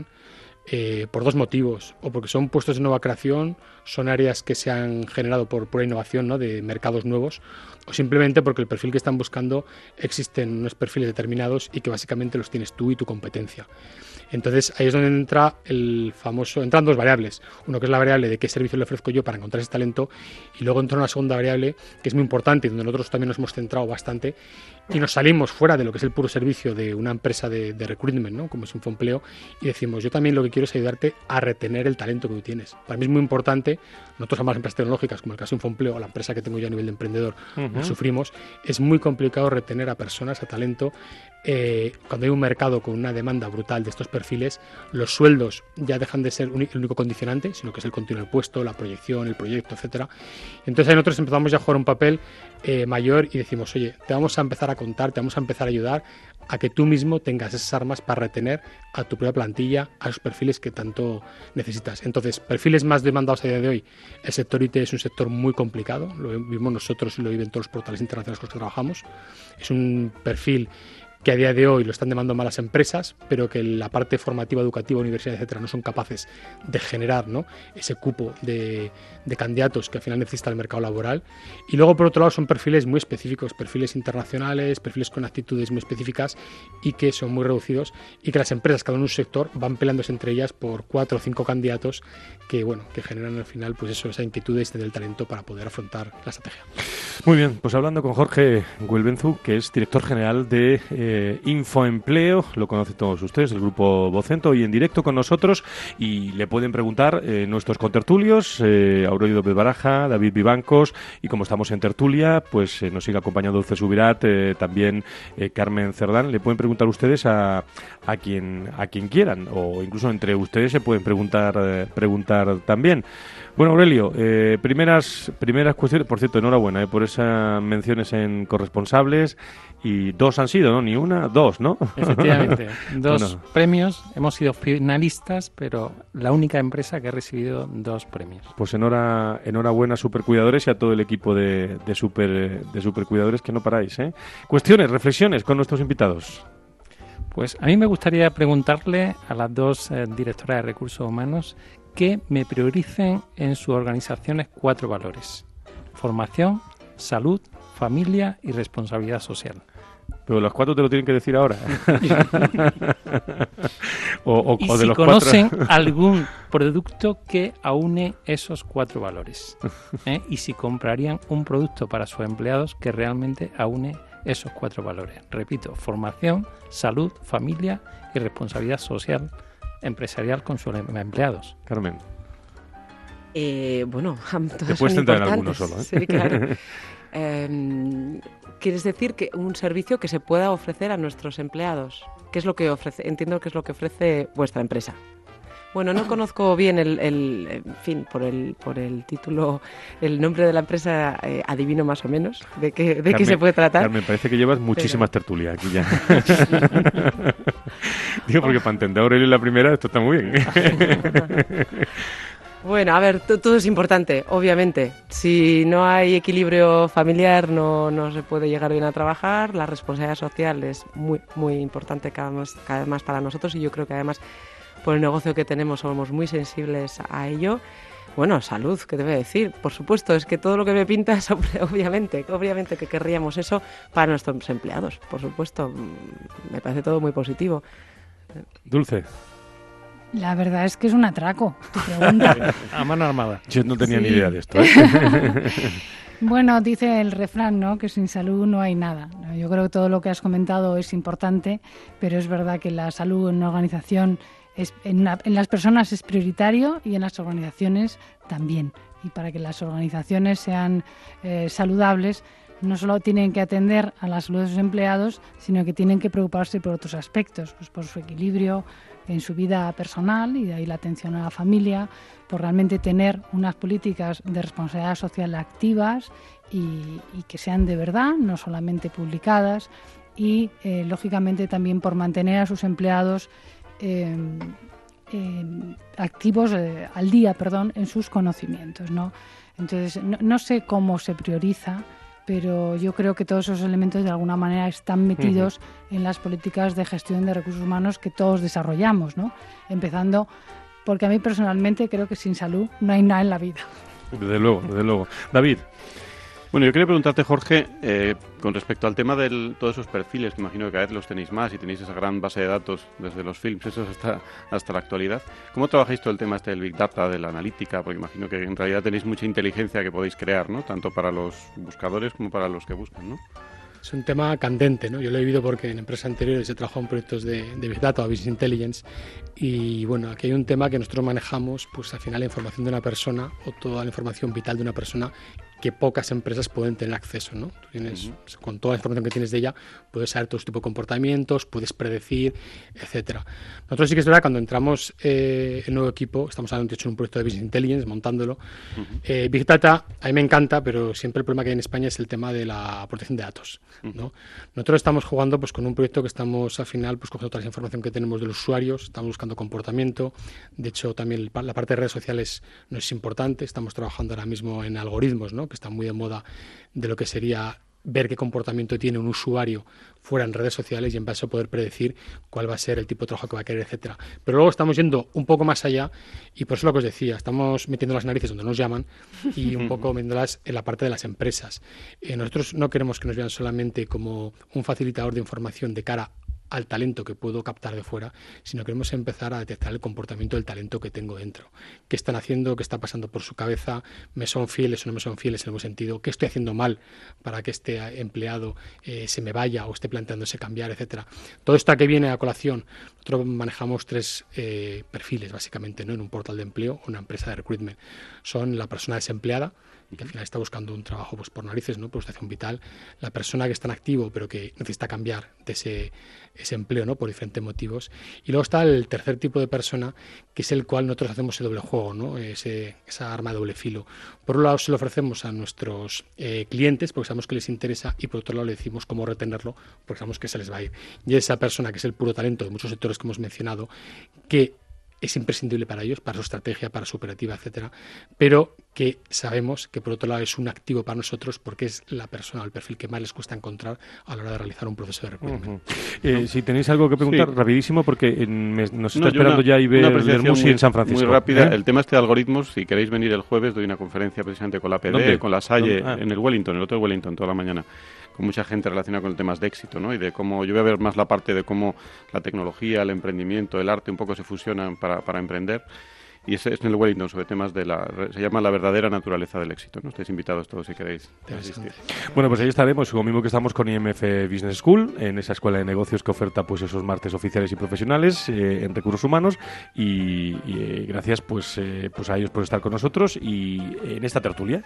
eh, por dos motivos, o porque son puestos de nueva creación, son áreas que se han generado por pura innovación, ¿no?, de mercados nuevos, o simplemente porque el perfil que están buscando existen unos perfiles determinados y que básicamente los tienes tú y tu competencia. Entonces ahí es donde entra el famoso, entran dos variables, uno que es la variable de qué servicio le ofrezco yo para encontrar ese talento, y luego entra una segunda variable que es muy importante y donde nosotros también nos hemos centrado bastante y nos salimos fuera de lo que es el puro servicio de una empresa de, de recruitment, ¿no?, como es Infoempleo, y decimos, yo también lo que quiero es ayudarte a retener el talento que tú tienes. Para mí es muy importante, nosotros además empresas tecnológicas como el caso de Infoempleo o la empresa que tengo yo a nivel de emprendedor, uh-huh. lo sufrimos, es muy complicado retener a personas, a talento. Eh, cuando hay un mercado con una demanda brutal de estos perfiles, los sueldos ya dejan de ser un, el único condicionante, sino que es el continuo del puesto, la proyección, el proyecto, etcétera. Entonces ahí nosotros empezamos ya a jugar un papel eh, mayor y decimos, oye, te vamos a empezar a contar, te vamos a empezar a ayudar a que tú mismo tengas esas armas para retener a tu propia plantilla, a los perfiles que tanto necesitas. Entonces, perfiles más demandados a día de hoy, el sector I T es un sector muy complicado, lo vimos nosotros y lo viven todos los portales internacionales con los que trabajamos. Es un perfil que a día de hoy lo están demandando más las empresas, pero que la parte formativa, educativa, universidad, etcétera, no son capaces de generar, ¿no?, ese cupo de, de candidatos que al final necesita el mercado laboral. Y luego, por otro lado, son perfiles muy específicos, perfiles internacionales, perfiles con actitudes muy específicas y que son muy reducidos, y que las empresas, cada uno en un sector, van peleándose entre ellas por cuatro o cinco candidatos que, bueno, que generan al final pues eso, esa inquietud y este del talento para poder afrontar la estrategia. Muy bien, pues hablando con Jorge Güelvenzu, que es director general de eh, Infoempleo, lo conocen todos ustedes, el grupo Vocento, hoy en directo con nosotros, y le pueden preguntar eh, nuestros contertulios, eh, Aurelio López Baraja, David Vivancos, y como estamos en tertulia, pues eh, nos sigue acompañando Dulce Subirat, eh, también eh, Carmen Cerdán. Le pueden preguntar ustedes a, a quien a quien quieran, o incluso entre ustedes se pueden preguntar eh, preguntar también. Bueno, Aurelio, eh, primeras primeras cuestiones. Por cierto, enhorabuena eh, por esas menciones en corresponsables, y dos han sido, ¿no? Ni una, dos, ¿no? Efectivamente, dos Bueno. premios. Hemos sido finalistas, pero la única empresa que ha recibido dos premios. Pues enhora, enhorabuena a Supercuidadores y a todo el equipo de, de, super, de Supercuidadores, que no paráis, ¿eh? Cuestiones, reflexiones con nuestros invitados. Pues a mí me gustaría preguntarle a las dos eh, directoras de recursos humanos que me prioricen en sus organizaciones cuatro valores: formación, salud, familia y responsabilidad social. Pero los cuatro te lo tienen que decir ahora. o, o, Y o de si los conocen cuatro... algún producto que aúne esos cuatro valores. ¿eh? Y si comprarían un producto para sus empleados que realmente aúne esos cuatro valores. Repito, formación, salud, familia y responsabilidad social empresarial con sus empleados. Carmen. Eh, bueno, todos Te puedes son centrar en importantes. alguno solo, ¿eh? Sí, claro. Eh, ¿Quieres decir que un servicio que se pueda ofrecer a nuestros empleados? ¿Qué es lo que ofrece? Entiendo que es lo que ofrece vuestra empresa. Bueno, no conozco bien el, el en fin, por el por el título, el nombre de la empresa, eh, adivino más o menos de qué de Carmen, qué se puede tratar. Carmen, parece que llevas muchísimas Pero... tertulias aquí ya. Digo, porque para entender a Aurelio la primera, esto está muy bien. Bueno, a ver, todo es importante, obviamente. Si no hay equilibrio familiar, no, no se puede llegar bien a trabajar. La responsabilidad social es muy, muy importante cada vez, cada vez más para nosotros, y yo creo que además por el negocio que tenemos somos muy sensibles a ello. Bueno, salud, ¿qué te voy a decir? Por supuesto, es que todo lo que me pintas, obviamente, obviamente que querríamos eso para nuestros empleados, por supuesto. Me parece todo muy positivo. Dulce. La verdad es que es un atraco, tu pregunta. A mano armada. Yo no tenía Sí. ni idea de esto, ¿eh? Bueno, dice el refrán, ¿no?, que sin salud no hay nada. Yo creo que todo lo que has comentado es importante, pero es verdad que la salud en una organización, es, en, una, en las personas es prioritario, y en las organizaciones también. Y para que las organizaciones sean eh, saludables, no solo tienen que atender a la salud de sus empleados, sino que tienen que preocuparse por otros aspectos, pues por su equilibrio en su vida personal, y de ahí la atención a la familia, por realmente tener unas políticas de responsabilidad social activas y, y que sean de verdad, no solamente publicadas, y eh, lógicamente también por mantener a sus empleados eh, eh, activos eh, al día, perdón, en sus conocimientos, ¿no? Entonces, no, no sé cómo se prioriza, pero yo creo que todos esos elementos de alguna manera están metidos uh-huh. en las políticas de gestión de recursos humanos que todos desarrollamos, ¿no? Empezando porque a mí personalmente creo que sin salud no hay nada en la vida. Desde luego, desde luego. David. Bueno, yo quería preguntarte, Jorge, eh, con respecto al tema de todos esos perfiles, que imagino que cada vez los tenéis más y tenéis esa gran base de datos desde los films, esos hasta, hasta la actualidad. ¿Cómo trabajáis todo el tema este del Big Data, de la analítica? Porque imagino que en realidad tenéis mucha inteligencia que podéis crear, ¿no? Tanto para los buscadores como para los que buscan, ¿no? Es un tema candente, ¿no? Yo lo he vivido porque en empresas anteriores he trabajado en proyectos de, de Big Data o Business Intelligence, y bueno, aquí hay un tema que nosotros manejamos, pues al final la información de una persona o toda la información vital de una persona que pocas empresas pueden tener acceso, ¿no? Tú tienes, uh-huh. con toda la información que tienes de ella, puedes saber todo tipo de comportamientos, puedes predecir, etcétera. Nosotros sí que es verdad, cuando entramos eh, el nuevo equipo, estamos hablando de hecho en un proyecto de Business Intelligence, montándolo. Uh-huh. Eh, Big Data, a mí me encanta, pero siempre el problema que hay en España es el tema de la protección de datos, ¿no? Uh-huh. Nosotros estamos jugando pues con un proyecto que estamos al final pues cogiendo toda la información que tenemos de los usuarios, estamos buscando comportamiento. De hecho, también la parte de redes sociales no es importante, estamos trabajando ahora mismo en algoritmos, ¿no?, que están muy de moda, de lo que sería ver qué comportamiento tiene un usuario fuera en redes sociales y en base a poder predecir cuál va a ser el tipo de trabajo que va a querer, etcétera. Pero luego estamos yendo un poco más allá y por eso lo que os decía, estamos metiendo las narices donde nos llaman y un poco metiéndolas en la parte de las empresas. Eh, nosotros no queremos que nos vean solamente como un facilitador de información de cara al talento que puedo captar de fuera, sino queremos empezar a detectar el comportamiento del talento que tengo dentro. ¿Qué están haciendo? ¿Qué está pasando por su cabeza? ¿Me son fieles o no me son fieles en el buen sentido? ¿Qué estoy haciendo mal para que este empleado eh, se me vaya o esté planteándose cambiar, etcétera? Todo esto que viene a colación. Nosotros manejamos tres eh, perfiles, básicamente, ¿no? En un portal de empleo o una empresa de recruitment. Son la persona desempleada, que al final está buscando un trabajo pues por narices, ¿no? Por situación vital, la persona que está en activo pero que necesita cambiar de ese, ese empleo, ¿no? Por diferentes motivos, y luego está el tercer tipo de persona, que es el cual nosotros hacemos ese doble juego, ¿no? Ese, esa arma de doble filo. Por un lado se lo ofrecemos a nuestros eh, clientes porque sabemos que les interesa, y por otro lado le decimos cómo retenerlo porque sabemos que se les va a ir, y esa persona que es el puro talento de muchos sectores que hemos mencionado, que es imprescindible para ellos, para su estrategia, para su operativa, etcétera, pero que sabemos que por otro lado es un activo para nosotros porque es la persona, el perfil que más les cuesta encontrar a la hora de realizar un proceso de recruitment. Uh-huh. eh, si tenéis algo que preguntar, sí, rapidísimo, porque en, me, nos está no, esperando una, ya Iber Lermusi en San Francisco. Muy rápida, ¿eh? El tema este de algoritmos, si queréis venir el jueves, doy una conferencia precisamente con la P D, con la Salle, ah. en el Wellington, el Hotel Wellington, toda la mañana, con mucha gente relacionada con temas de éxito, ¿no? Y de cómo, yo voy a ver más la parte de cómo la tecnología, el emprendimiento, el arte un poco se fusionan para, para emprender. Y ese es en el Wellington, sobre temas de la, se llama la verdadera naturaleza del éxito, ¿no? Estáis invitados todos si queréis asistir. Bueno, pues ahí estaremos, como mismo que estamos con I M F Business School, en esa escuela de negocios que oferta pues esos martes oficiales y profesionales eh, en recursos humanos, y, y eh, gracias pues, eh, pues a ellos por estar con nosotros y en esta tertulia.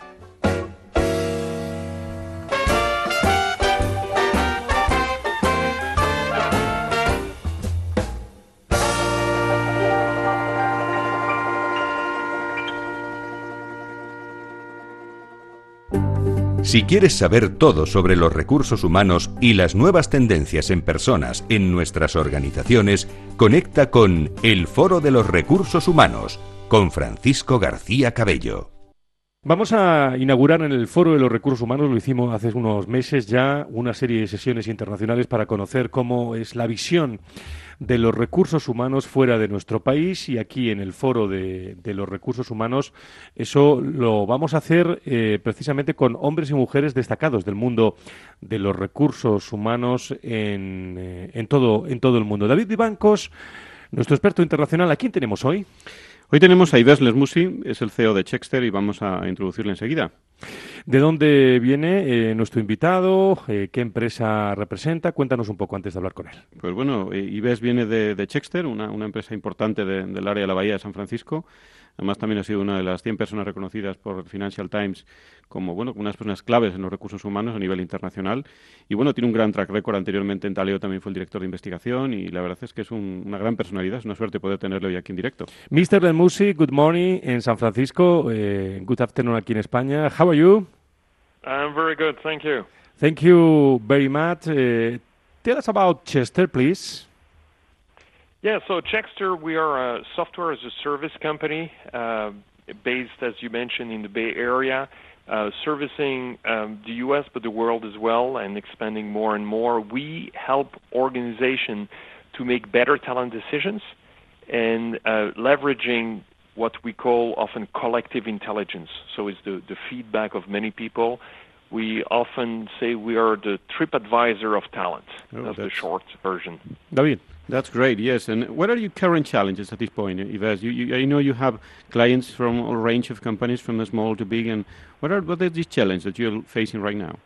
Si quieres saber todo sobre los recursos humanos y las nuevas tendencias en personas en nuestras organizaciones, conecta con El Foro de los Recursos Humanos, con Francisco García Cabello. Vamos a inaugurar en el Foro de los Recursos Humanos, lo hicimos hace unos meses ya, una serie de sesiones internacionales para conocer cómo es la visión de los recursos humanos fuera de nuestro país, y aquí en el Foro de, de los Recursos Humanos eso lo vamos a hacer eh, precisamente con hombres y mujeres destacados del mundo de los recursos humanos en, eh, en, todo, en todo el mundo. David Vivancos, nuestro experto internacional, ¿a quién tenemos hoy? Hoy tenemos a Iber Lermusi, es el C E O de Checkster, y vamos a introducirle enseguida. ¿De dónde viene eh, nuestro invitado? Eh, ¿Qué empresa representa? Cuéntanos un poco antes de hablar con él. Pues bueno, Iber viene de, de Checkster, una, una empresa importante de, del área de la Bahía de San Francisco. Además, también ha sido una de las cien personas reconocidas por Financial Times como, bueno, unas personas claves en los recursos humanos a nivel internacional. Y bueno, tiene un gran track record. Anteriormente en Taleo también fue el director de investigación, y la verdad es que es un, una gran personalidad. Es una suerte poder tenerlo hoy aquí en directo. mister Lermusi, good morning en San Francisco. Uh, good afternoon aquí en España. How are you? I'm very good, thank you. Thank you very much. Uh, tell us about Checkster, please. Yeah, so Checkster, we are a software as a service company uh, based, as you mentioned, in the Bay Area, uh, servicing um, the U S but the world as well, and expanding more and more. We help organizations to make better talent decisions and uh, leveraging what we call often collective intelligence. So it's the, the feedback of many people. We often say we are the TripAdvisor of talent. Oh, that's, that's the short version. David. That's great, yes. And what are your current challenges at this point, Ives? You, you, I know you have clients from a range of companies, from the small to big, and what are, what are these challenges that you're facing right now?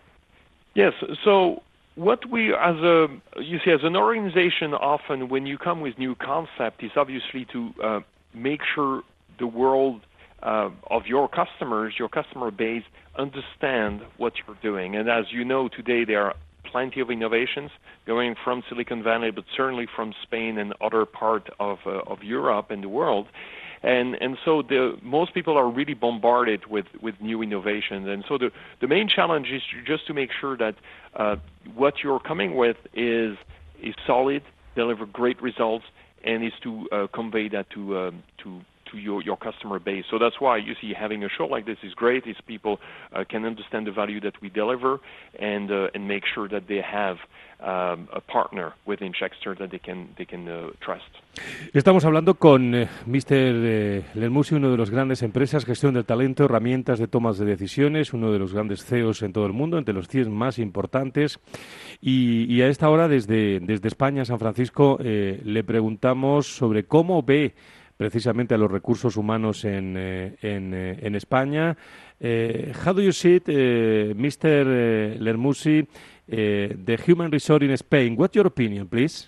Yes, so what we, as a, you see, as an organization, often when you come with new concept, is obviously to uh, make sure the world uh, of your customers, your customer base, understand what you're doing. And as you know, today there are plenty of innovations going from Silicon Valley, but certainly from Spain and other part of uh, of Europe and the world. And and so the most people are really bombarded with, with new innovations. And so the, the main challenge is just to make sure that uh, what you're coming with is is solid, deliver great results, and is to uh, convey that to uh, to to to your, your customer base. So that's why you see having a show like this is great. Is people uh, can understand the value that we deliver and uh, and make sure that they have um, a partner within Chexter that they can they can uh, trust. Estamos hablando con eh, mister Eh, Lermousy, uno de los grandes empresas, gestión del talento, herramientas de tomas de decisiones, uno de los grandes C E Os en todo el mundo, entre los cien más importantes. Y, y a esta hora, desde, desde España, San Francisco, eh, le preguntamos sobre cómo ve precisamente a los recursos humanos en, eh, en, eh, en España. Eh, how do you see it, eh, mister Lermousy, eh, the human resource in Spain? What's your opinion, please?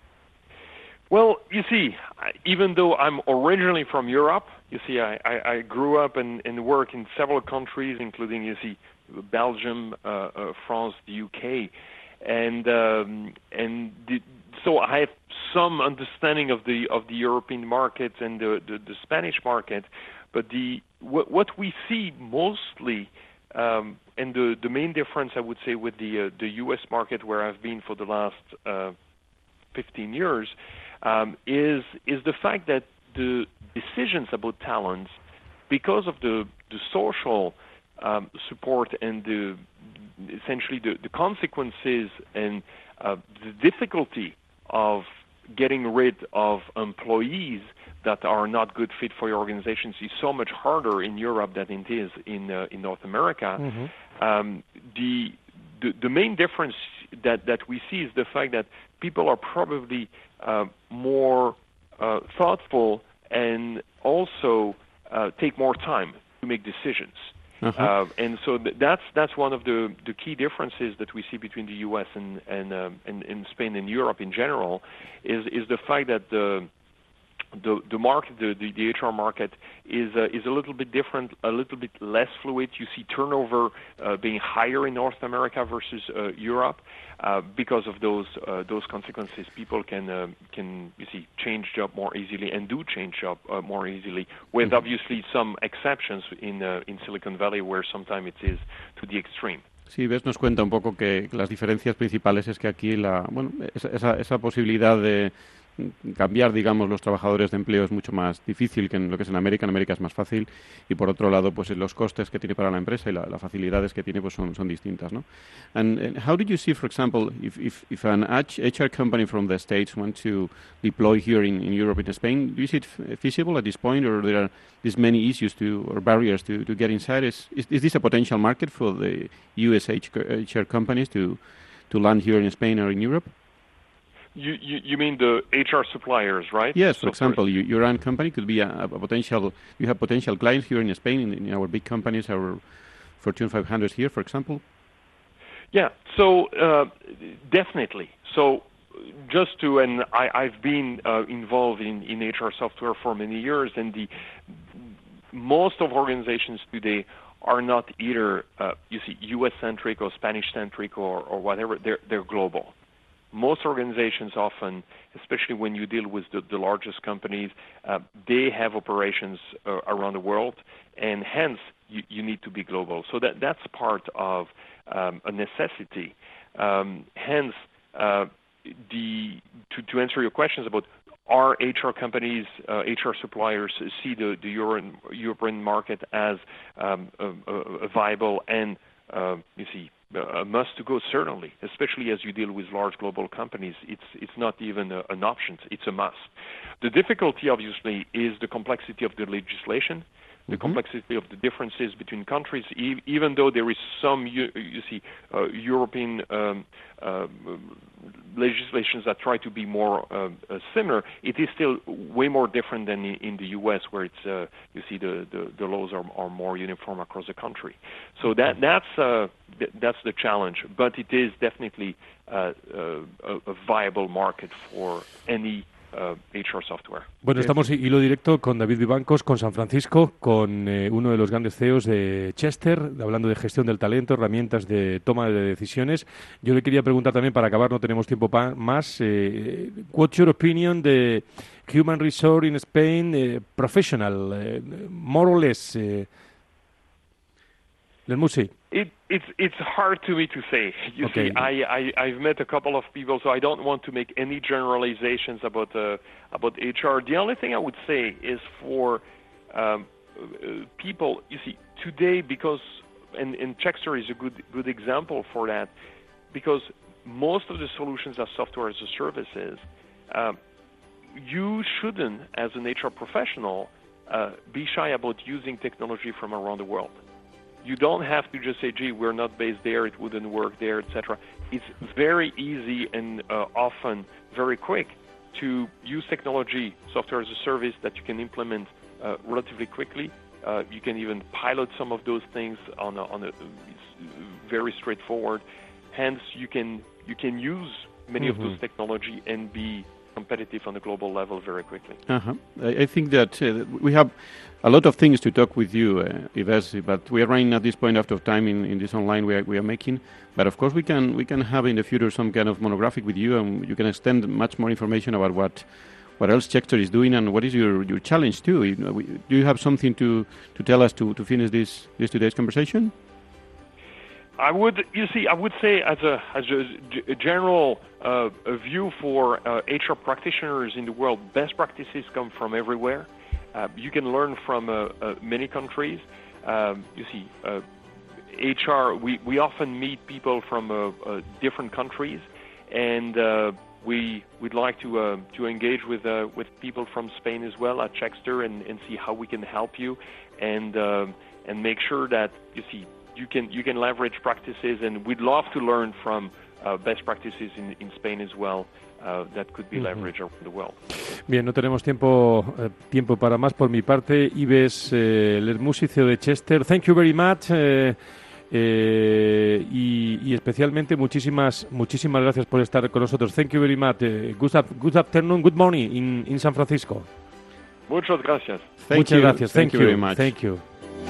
Well, you see, even though I'm originally from Europe, you see, I, I, I grew up and, and worked in several countries, including, you see, Belgium, uh, uh, France, the U K, and um, and the, so I have some understanding of the of the European market and the, the, the Spanish market, but the what, what we see mostly, um, and the the main difference I would say with the uh, the U S market where I've been for the last uh, fifteen years. Um, is is the fact that the decisions about talents, because of the the social um, support and the essentially the, the consequences and uh, the difficulty of getting rid of employees that are not good fit for your organizations is so much harder in Europe than it is in uh, in North America. Mm-hmm. Um, the, the the main difference that that we see is the fact that people are probably uh, more uh, thoughtful and also uh, take more time to make decisions. Uh-huh. Uh, and so th- that's that's one of the, the key differences that we see between the U S and and, um, and and Spain and Europe in general is is the fact that the the the market the, the, the H R market is uh, is a little bit different, a little bit less fluid. You see turnover uh, being higher in North America versus uh, Europe uh, because of those uh, those consequences. People can uh, can you see change job more easily and do change job uh, more easily, with mm-hmm. obviously some exceptions in uh, in Silicon Valley where sometimes it is to the extreme. Sí, Ves nos cuenta un poco que las diferencias principales es que aquí la bueno esa esa posibilidad de cambiar, digamos, los trabajadores de empleo es mucho más difícil que en lo que es en América. En América es más fácil y, por otro lado, pues los costes que tiene para la empresa y las la facilidades que tiene pues son, son distintas, ¿no? And, and how did you see, for example, if, if, if an H R company from the States want to deploy here in, in Europe, in Spain, do you see it feasible at this point, or there are these many issues to or barriers to, to get inside? Is, is, is this a potential market for the U S H R companies to, to land here in Spain or in Europe? You, you you mean the H R suppliers, right? Yes, for so example, you, your own company could be a, a potential. You have potential clients here in Spain, in, in our big companies, our Fortune five hundred here, for example. Yeah, so uh, definitely. So just to, and I, I've been uh, involved in, in H R software for many years, and the most of organizations today are not either, uh, you see, U S centric or Spanish centric or, or whatever. They're they're global. Most organizations often, especially when you deal with the, the largest companies, uh, they have operations uh, around the world, and hence you, you need to be global. So that that's part of um, a necessity. Um, hence, uh, the to, to answer your questions about are H R companies, uh, H R suppliers see the, the European, European market as um, a, a viable and, uh, you see, a must to go, certainly, especially as you deal with large global companies. It's it's not even a, an option, it's a must. The difficulty, obviously, is the complexity of the legislation, the mm-hmm. complexity of the differences between countries, e- even though there is some, you, you see, uh, European um, uh, legislations that try to be more uh, uh, similar, it is still way more different than in, in the U S, where it's, uh, you see, the, the, the laws are, are more uniform across the country. So that that's uh, th- that's the challenge, but it is definitely uh, uh, a, a viable market for any Uh, H R software. Bueno, estamos hilo directo con David Vivancos, con San Francisco, con eh, uno de los grandes C E Os de Chexter, hablando de gestión del talento, herramientas de toma de decisiones. Yo le quería preguntar también, para acabar, no tenemos tiempo pa- más, eh, what's your opinion de human resource in Spain, eh, professional, eh, more or less? Eh? Lermusi. It, it's it's hard to me to say. You okay. see, I, I I've met a couple of people, so I don't want to make any generalizations about uh, about H R. The only thing I would say is for um, uh, people. You see, today because and, and Checkster is a good good example for that, because most of the solutions are software as a service is. Um, you shouldn't, as an H R professional, uh, be shy about using technology from around the world. You don't have to just say, gee, we're not based there, it wouldn't work there, et cetera. It's very easy and uh, often very quick to use technology, software as a service, that you can implement uh, relatively quickly. Uh, you can even pilot some of those things on a, on a very straightforward. Hence, you can you can use many mm-hmm. of those technology and be competitive on a global level very quickly. Uh-huh. I, I think that uh, we have a lot of things to talk with you, uh, Yves, but we are running at this point out of time in, in this online we are, we are making. But of course, we can we can have in the future some kind of monographic with you, and you can extend much more information about what what else Checkster is doing and what is your, your challenge too. You know, we, do you have something to, to tell us to, to finish this this today's conversation? I would, you see, I would say as a as a, a general uh, a view for uh, H R practitioners in the world, best practices come from everywhere. Uh, you can learn from uh, uh, many countries. Um, you see, uh, H R, we, we often meet people from uh, uh, different countries, and uh, we we'd like to uh, to engage with uh, with people from Spain as well at Checkster and, and see how we can help you, and uh, and make sure that you see. You can you can leverage practices, and we'd love to learn from uh, best practices in, in Spain as well. Uh, that could be leveraged around the world. Bien, no tenemos tiempo eh, tiempo para más por mi parte. Yves eh, Lermusi, C E O de Checkster. Thank you very much. Eh, eh, y, y especialmente muchísimas muchísimas gracias por estar con nosotros. Thank you very much. Eh, good, good afternoon, good morning in, in San Francisco. Muchas gracias. Thank Muchas you. gracias. Thank, Thank you you very much. Thank you.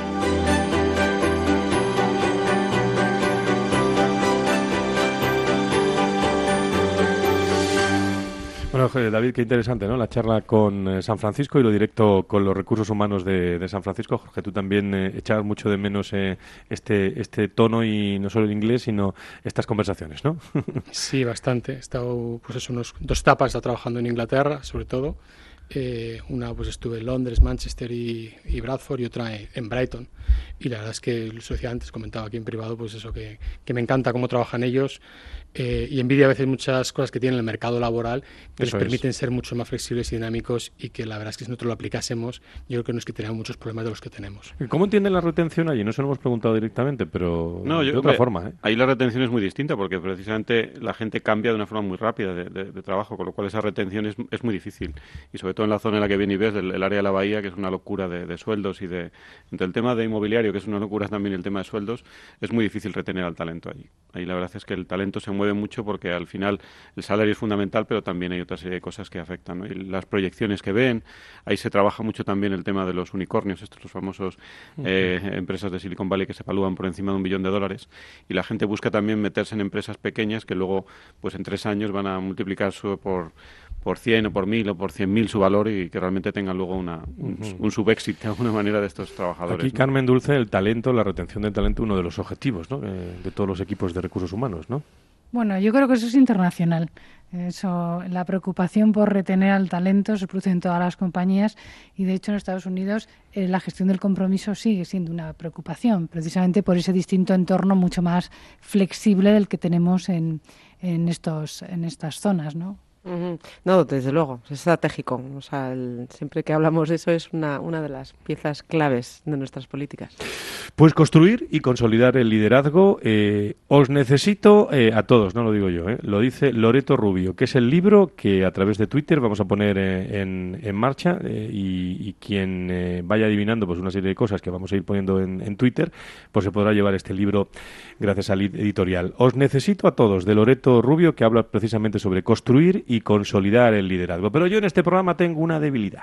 Bueno, David, qué interesante, ¿no? La charla con eh, San Francisco y lo directo con los recursos humanos de, de San Francisco. Jorge, tú también eh, echabas mucho de menos eh, este este tono, y no solo el inglés, sino estas conversaciones, ¿no? Sí, bastante. He estado, pues eso, unos dos etapas, he estado trabajando en Inglaterra, sobre todo. Eh, una, pues estuve en Londres, Manchester y, y Bradford, y otra en, en Brighton. Y la verdad es que, lo decía antes, comentaba aquí en privado, pues eso, que, que me encanta cómo trabajan ellos. Eh, y envidia a veces muchas cosas que tienen en el mercado laboral que Eso les permiten es. ser mucho más flexibles y dinámicos, y que la verdad es que si nosotros lo aplicásemos, yo creo que nos quitaríamos muchos problemas de los que tenemos. ¿Cómo entienden la retención allí? No se lo hemos preguntado directamente, pero no, de yo, otra hombre, forma. ¿eh? Ahí la retención es muy distinta, porque precisamente la gente cambia de una forma muy rápida de, de, de trabajo, con lo cual esa retención es, es muy difícil. Y sobre todo en la zona en la que viene y ves, el, el área de la Bahía, que es una locura de, de sueldos, y de entre el tema de inmobiliario, que es una locura también, y el tema de sueldos, es muy difícil retener al talento allí. Ahí la verdad es que el talento se mueve mucho, porque al Al final el salario es fundamental, pero también hay otra serie de cosas que afectan, ¿no? Y las proyecciones que ven, ahí se trabaja mucho también el tema de los unicornios, estos los famosos eh, uh-huh. empresas de Silicon Valley que se evalúan por encima de un billón de dólares, y la gente busca también meterse en empresas pequeñas que luego, pues en tres años van a multiplicar su por por cien o por mil o por cien mil su valor, y que realmente tengan luego una, un, uh-huh. un subéxito de alguna manera de estos trabajadores. Aquí, ¿no? Carmen Dulce, el talento, la retención del talento, uno de los objetivos, ¿no? de, de todos los equipos de recursos humanos, ¿no? Bueno, yo creo que eso es internacional. Eso, la preocupación por retener al talento se produce en todas las compañías, y de hecho en Estados Unidos eh, la gestión del compromiso sigue siendo una preocupación, precisamente por ese distinto entorno mucho más flexible del que tenemos en, en estos en estas zonas, ¿no? Uh-huh. No, desde luego, es estratégico. O sea, el, siempre que hablamos de eso es una, una de las piezas claves de nuestras políticas. Pues construir y consolidar el liderazgo. Eh, os necesito eh, a todos, no lo digo yo, eh, lo dice Loreto Rubio, que es el libro que a través de Twitter vamos a poner eh, en, en marcha, eh, y, y quien eh, vaya adivinando pues una serie de cosas que vamos a ir poniendo en, en Twitter, pues se podrá llevar este libro gracias al editorial. Os necesito a todos, de Loreto Rubio, que habla precisamente sobre construir y y consolidar el liderazgo. Pero yo en este programa tengo una debilidad.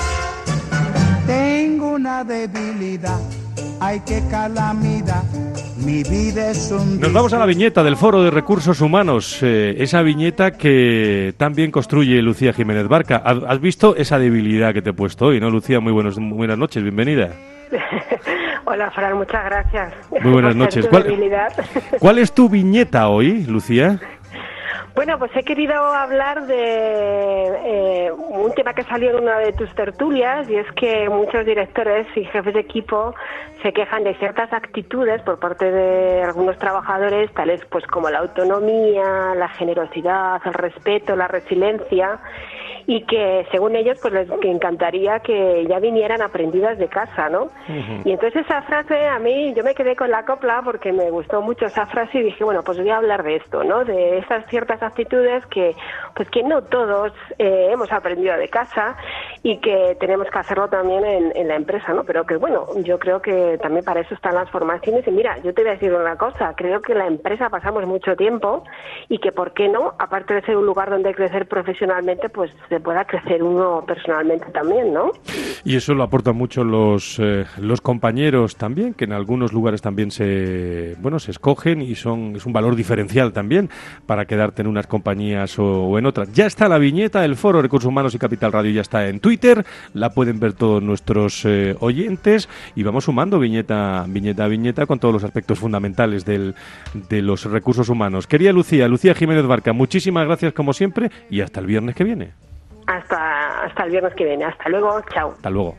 Tengo una debilidad, ay qué calamidad, Mi vida es un... Nos vamos a la viñeta del Foro de Recursos Humanos, eh, esa viñeta que también construye Lucía Jiménez Barca. ¿Has visto esa debilidad que te he puesto hoy, no, Lucía? Muy, buenos, muy buenas noches, bienvenida. Hola, Fran, muchas gracias. Muy buenas noches. ¿Cuál, ¿Cuál es tu viñeta hoy, Lucía? Bueno, pues he querido hablar de eh, un tema que salió en una de tus tertulias, y es que muchos directores y jefes de equipo se quejan de ciertas actitudes por parte de algunos trabajadores, tales pues como la autonomía, la generosidad, el respeto, la resiliencia, y que según ellos pues les encantaría que ya vinieran aprendidas de casa, ¿no? Uh-huh. Y entonces esa frase a mí, yo me quedé con la copla porque me gustó mucho esa frase y dije, bueno, pues voy a hablar de esto, ¿no? De esas ciertas actitudes que pues que no todos eh, hemos aprendido de casa y que tenemos que hacerlo también en, en la empresa, ¿no? Pero que bueno, yo creo que también para eso están las formaciones. Y mira, yo te voy a decir una cosa, creo que en la empresa pasamos mucho tiempo y que por qué no, aparte de ser un lugar donde crecer profesionalmente, pues se pueda crecer uno personalmente también, ¿no? Y eso lo aportan mucho los eh, los compañeros también, que en algunos lugares también se bueno se escogen y son es un valor diferencial también para quedarte en unas compañías o, o en otras. Ya está la viñeta, el Foro Recursos Humanos y Capital Radio ya está en Twitter, la pueden ver todos nuestros eh, oyentes y vamos sumando viñeta viñeta a viñeta con todos los aspectos fundamentales del, de los recursos humanos. Querida Lucía, Lucía Jiménez Barca, muchísimas gracias como siempre y hasta el viernes que viene. Hasta, hasta el viernes que viene. Hasta luego. Chao. Hasta luego.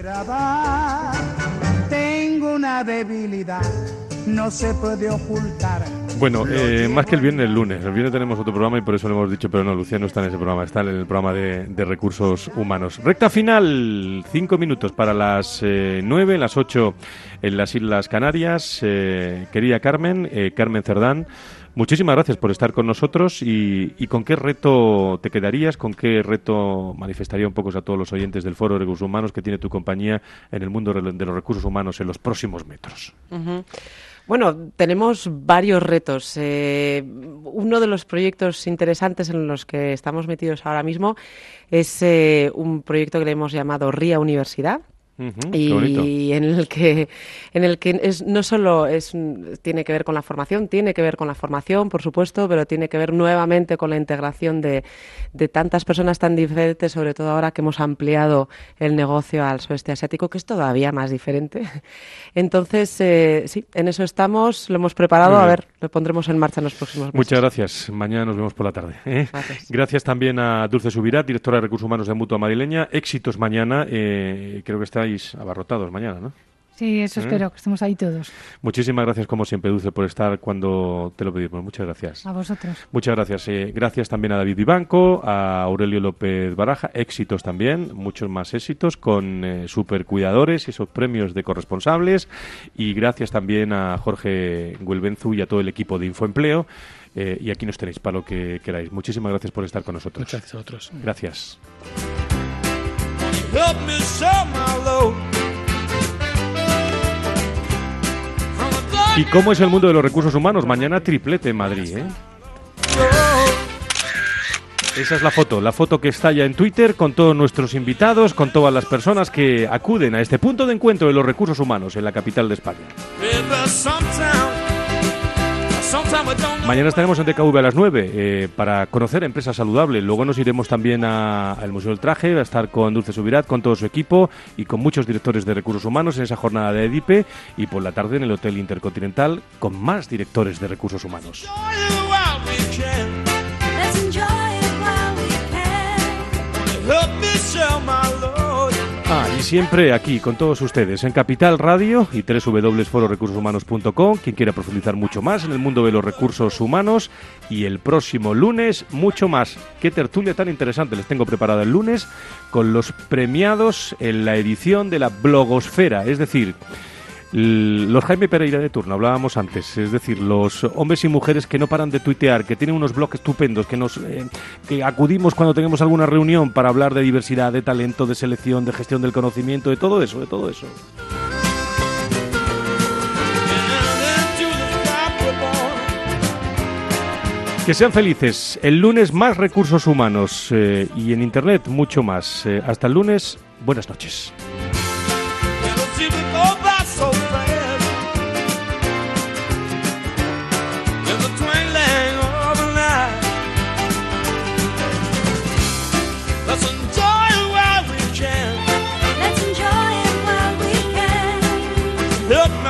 Tengo una debilidad, no se puede ocultar. Bueno, eh, más que el viernes, el lunes. El viernes tenemos otro programa y por eso lo hemos dicho, pero no, Lucía no está en ese programa, está en el programa de, de recursos humanos. Recta final, cinco minutos para las eh, nueve, las ocho en las Islas Canarias. Eh, querida Carmen, eh, Carmen Cerdán, muchísimas gracias por estar con nosotros y, y con qué reto te quedarías, con qué reto manifestaría un poco a todos los oyentes del Foro de Recursos Humanos que tiene tu compañía en el mundo de los recursos humanos en los próximos metros. Uh-huh. Bueno, tenemos varios retos. Eh, uno de los proyectos interesantes en los que estamos metidos ahora mismo es eh, un proyecto que le hemos llamado R I A Universidad. Uh-huh, y en el que en el que es no solo es tiene que ver con la formación, tiene que ver con la formación, por supuesto, pero tiene que ver nuevamente con la integración de, de tantas personas tan diferentes, sobre todo ahora que hemos ampliado el negocio al sudeste asiático, que es todavía más diferente. Entonces, eh, sí, en eso estamos, lo hemos preparado, a ver, lo pondremos en marcha en los próximos meses. Muchas gracias, mañana nos vemos por la tarde. ¿eh? Gracias. Gracias también a Dulce Subirat, directora de Recursos Humanos de Mutua Madrileña. Éxitos mañana, eh, creo que estáis abarrotados mañana, ¿no? Sí, eso ¿Eh? espero, que estemos ahí todos. Muchísimas gracias, como siempre, Dulce, por estar cuando te lo pedimos. Muchas gracias. A vosotros. Muchas gracias. Eh, gracias también a David Vivanco, a Aurelio López Baraja. Éxitos también, muchos más éxitos con eh, supercuidadores y esos premios de corresponsables. Y gracias también a Jorge Güelbenzu y a todo el equipo de Infoempleo. Eh, y aquí nos tenéis para lo que queráis. Muchísimas gracias por estar con nosotros. Muchas gracias a vosotros. Gracias. ¿Y cómo es el mundo de los recursos humanos? Mañana triplete en Madrid, ¿eh? Esa es la foto, la foto que está ya en Twitter con todos nuestros invitados, con todas las personas que acuden a este punto de encuentro de los recursos humanos en la capital de España. Mañana estaremos en D K V a las nueve eh, para conocer Empresa Saludable. Luego nos iremos también al Museo del Traje, a estar con Dulce Subirat, con todo su equipo y con muchos directores de recursos humanos en esa jornada de EDIPE, y por la tarde en el Hotel Intercontinental con más directores de recursos humanos. Ah, y siempre aquí con todos ustedes en Capital Radio y doble u doble u doble u punto foro recursos humanos punto com, quien quiera profundizar mucho más en el mundo de los recursos humanos. Y el próximo lunes mucho más. Qué tertulia tan interesante les tengo preparada el lunes con los premiados en la edición de la Blogosfera, es decir, los Jaime Pereira de turno, hablábamos antes, es decir, los hombres y mujeres que no paran de tuitear, que tienen unos blogs estupendos, que nos eh, que acudimos cuando tenemos alguna reunión para hablar de diversidad, de talento, de selección, de gestión del conocimiento, de todo eso, de todo eso. Que sean felices. El lunes más recursos humanos eh, y en Internet mucho más. Eh, hasta el lunes, buenas noches. So fast. Look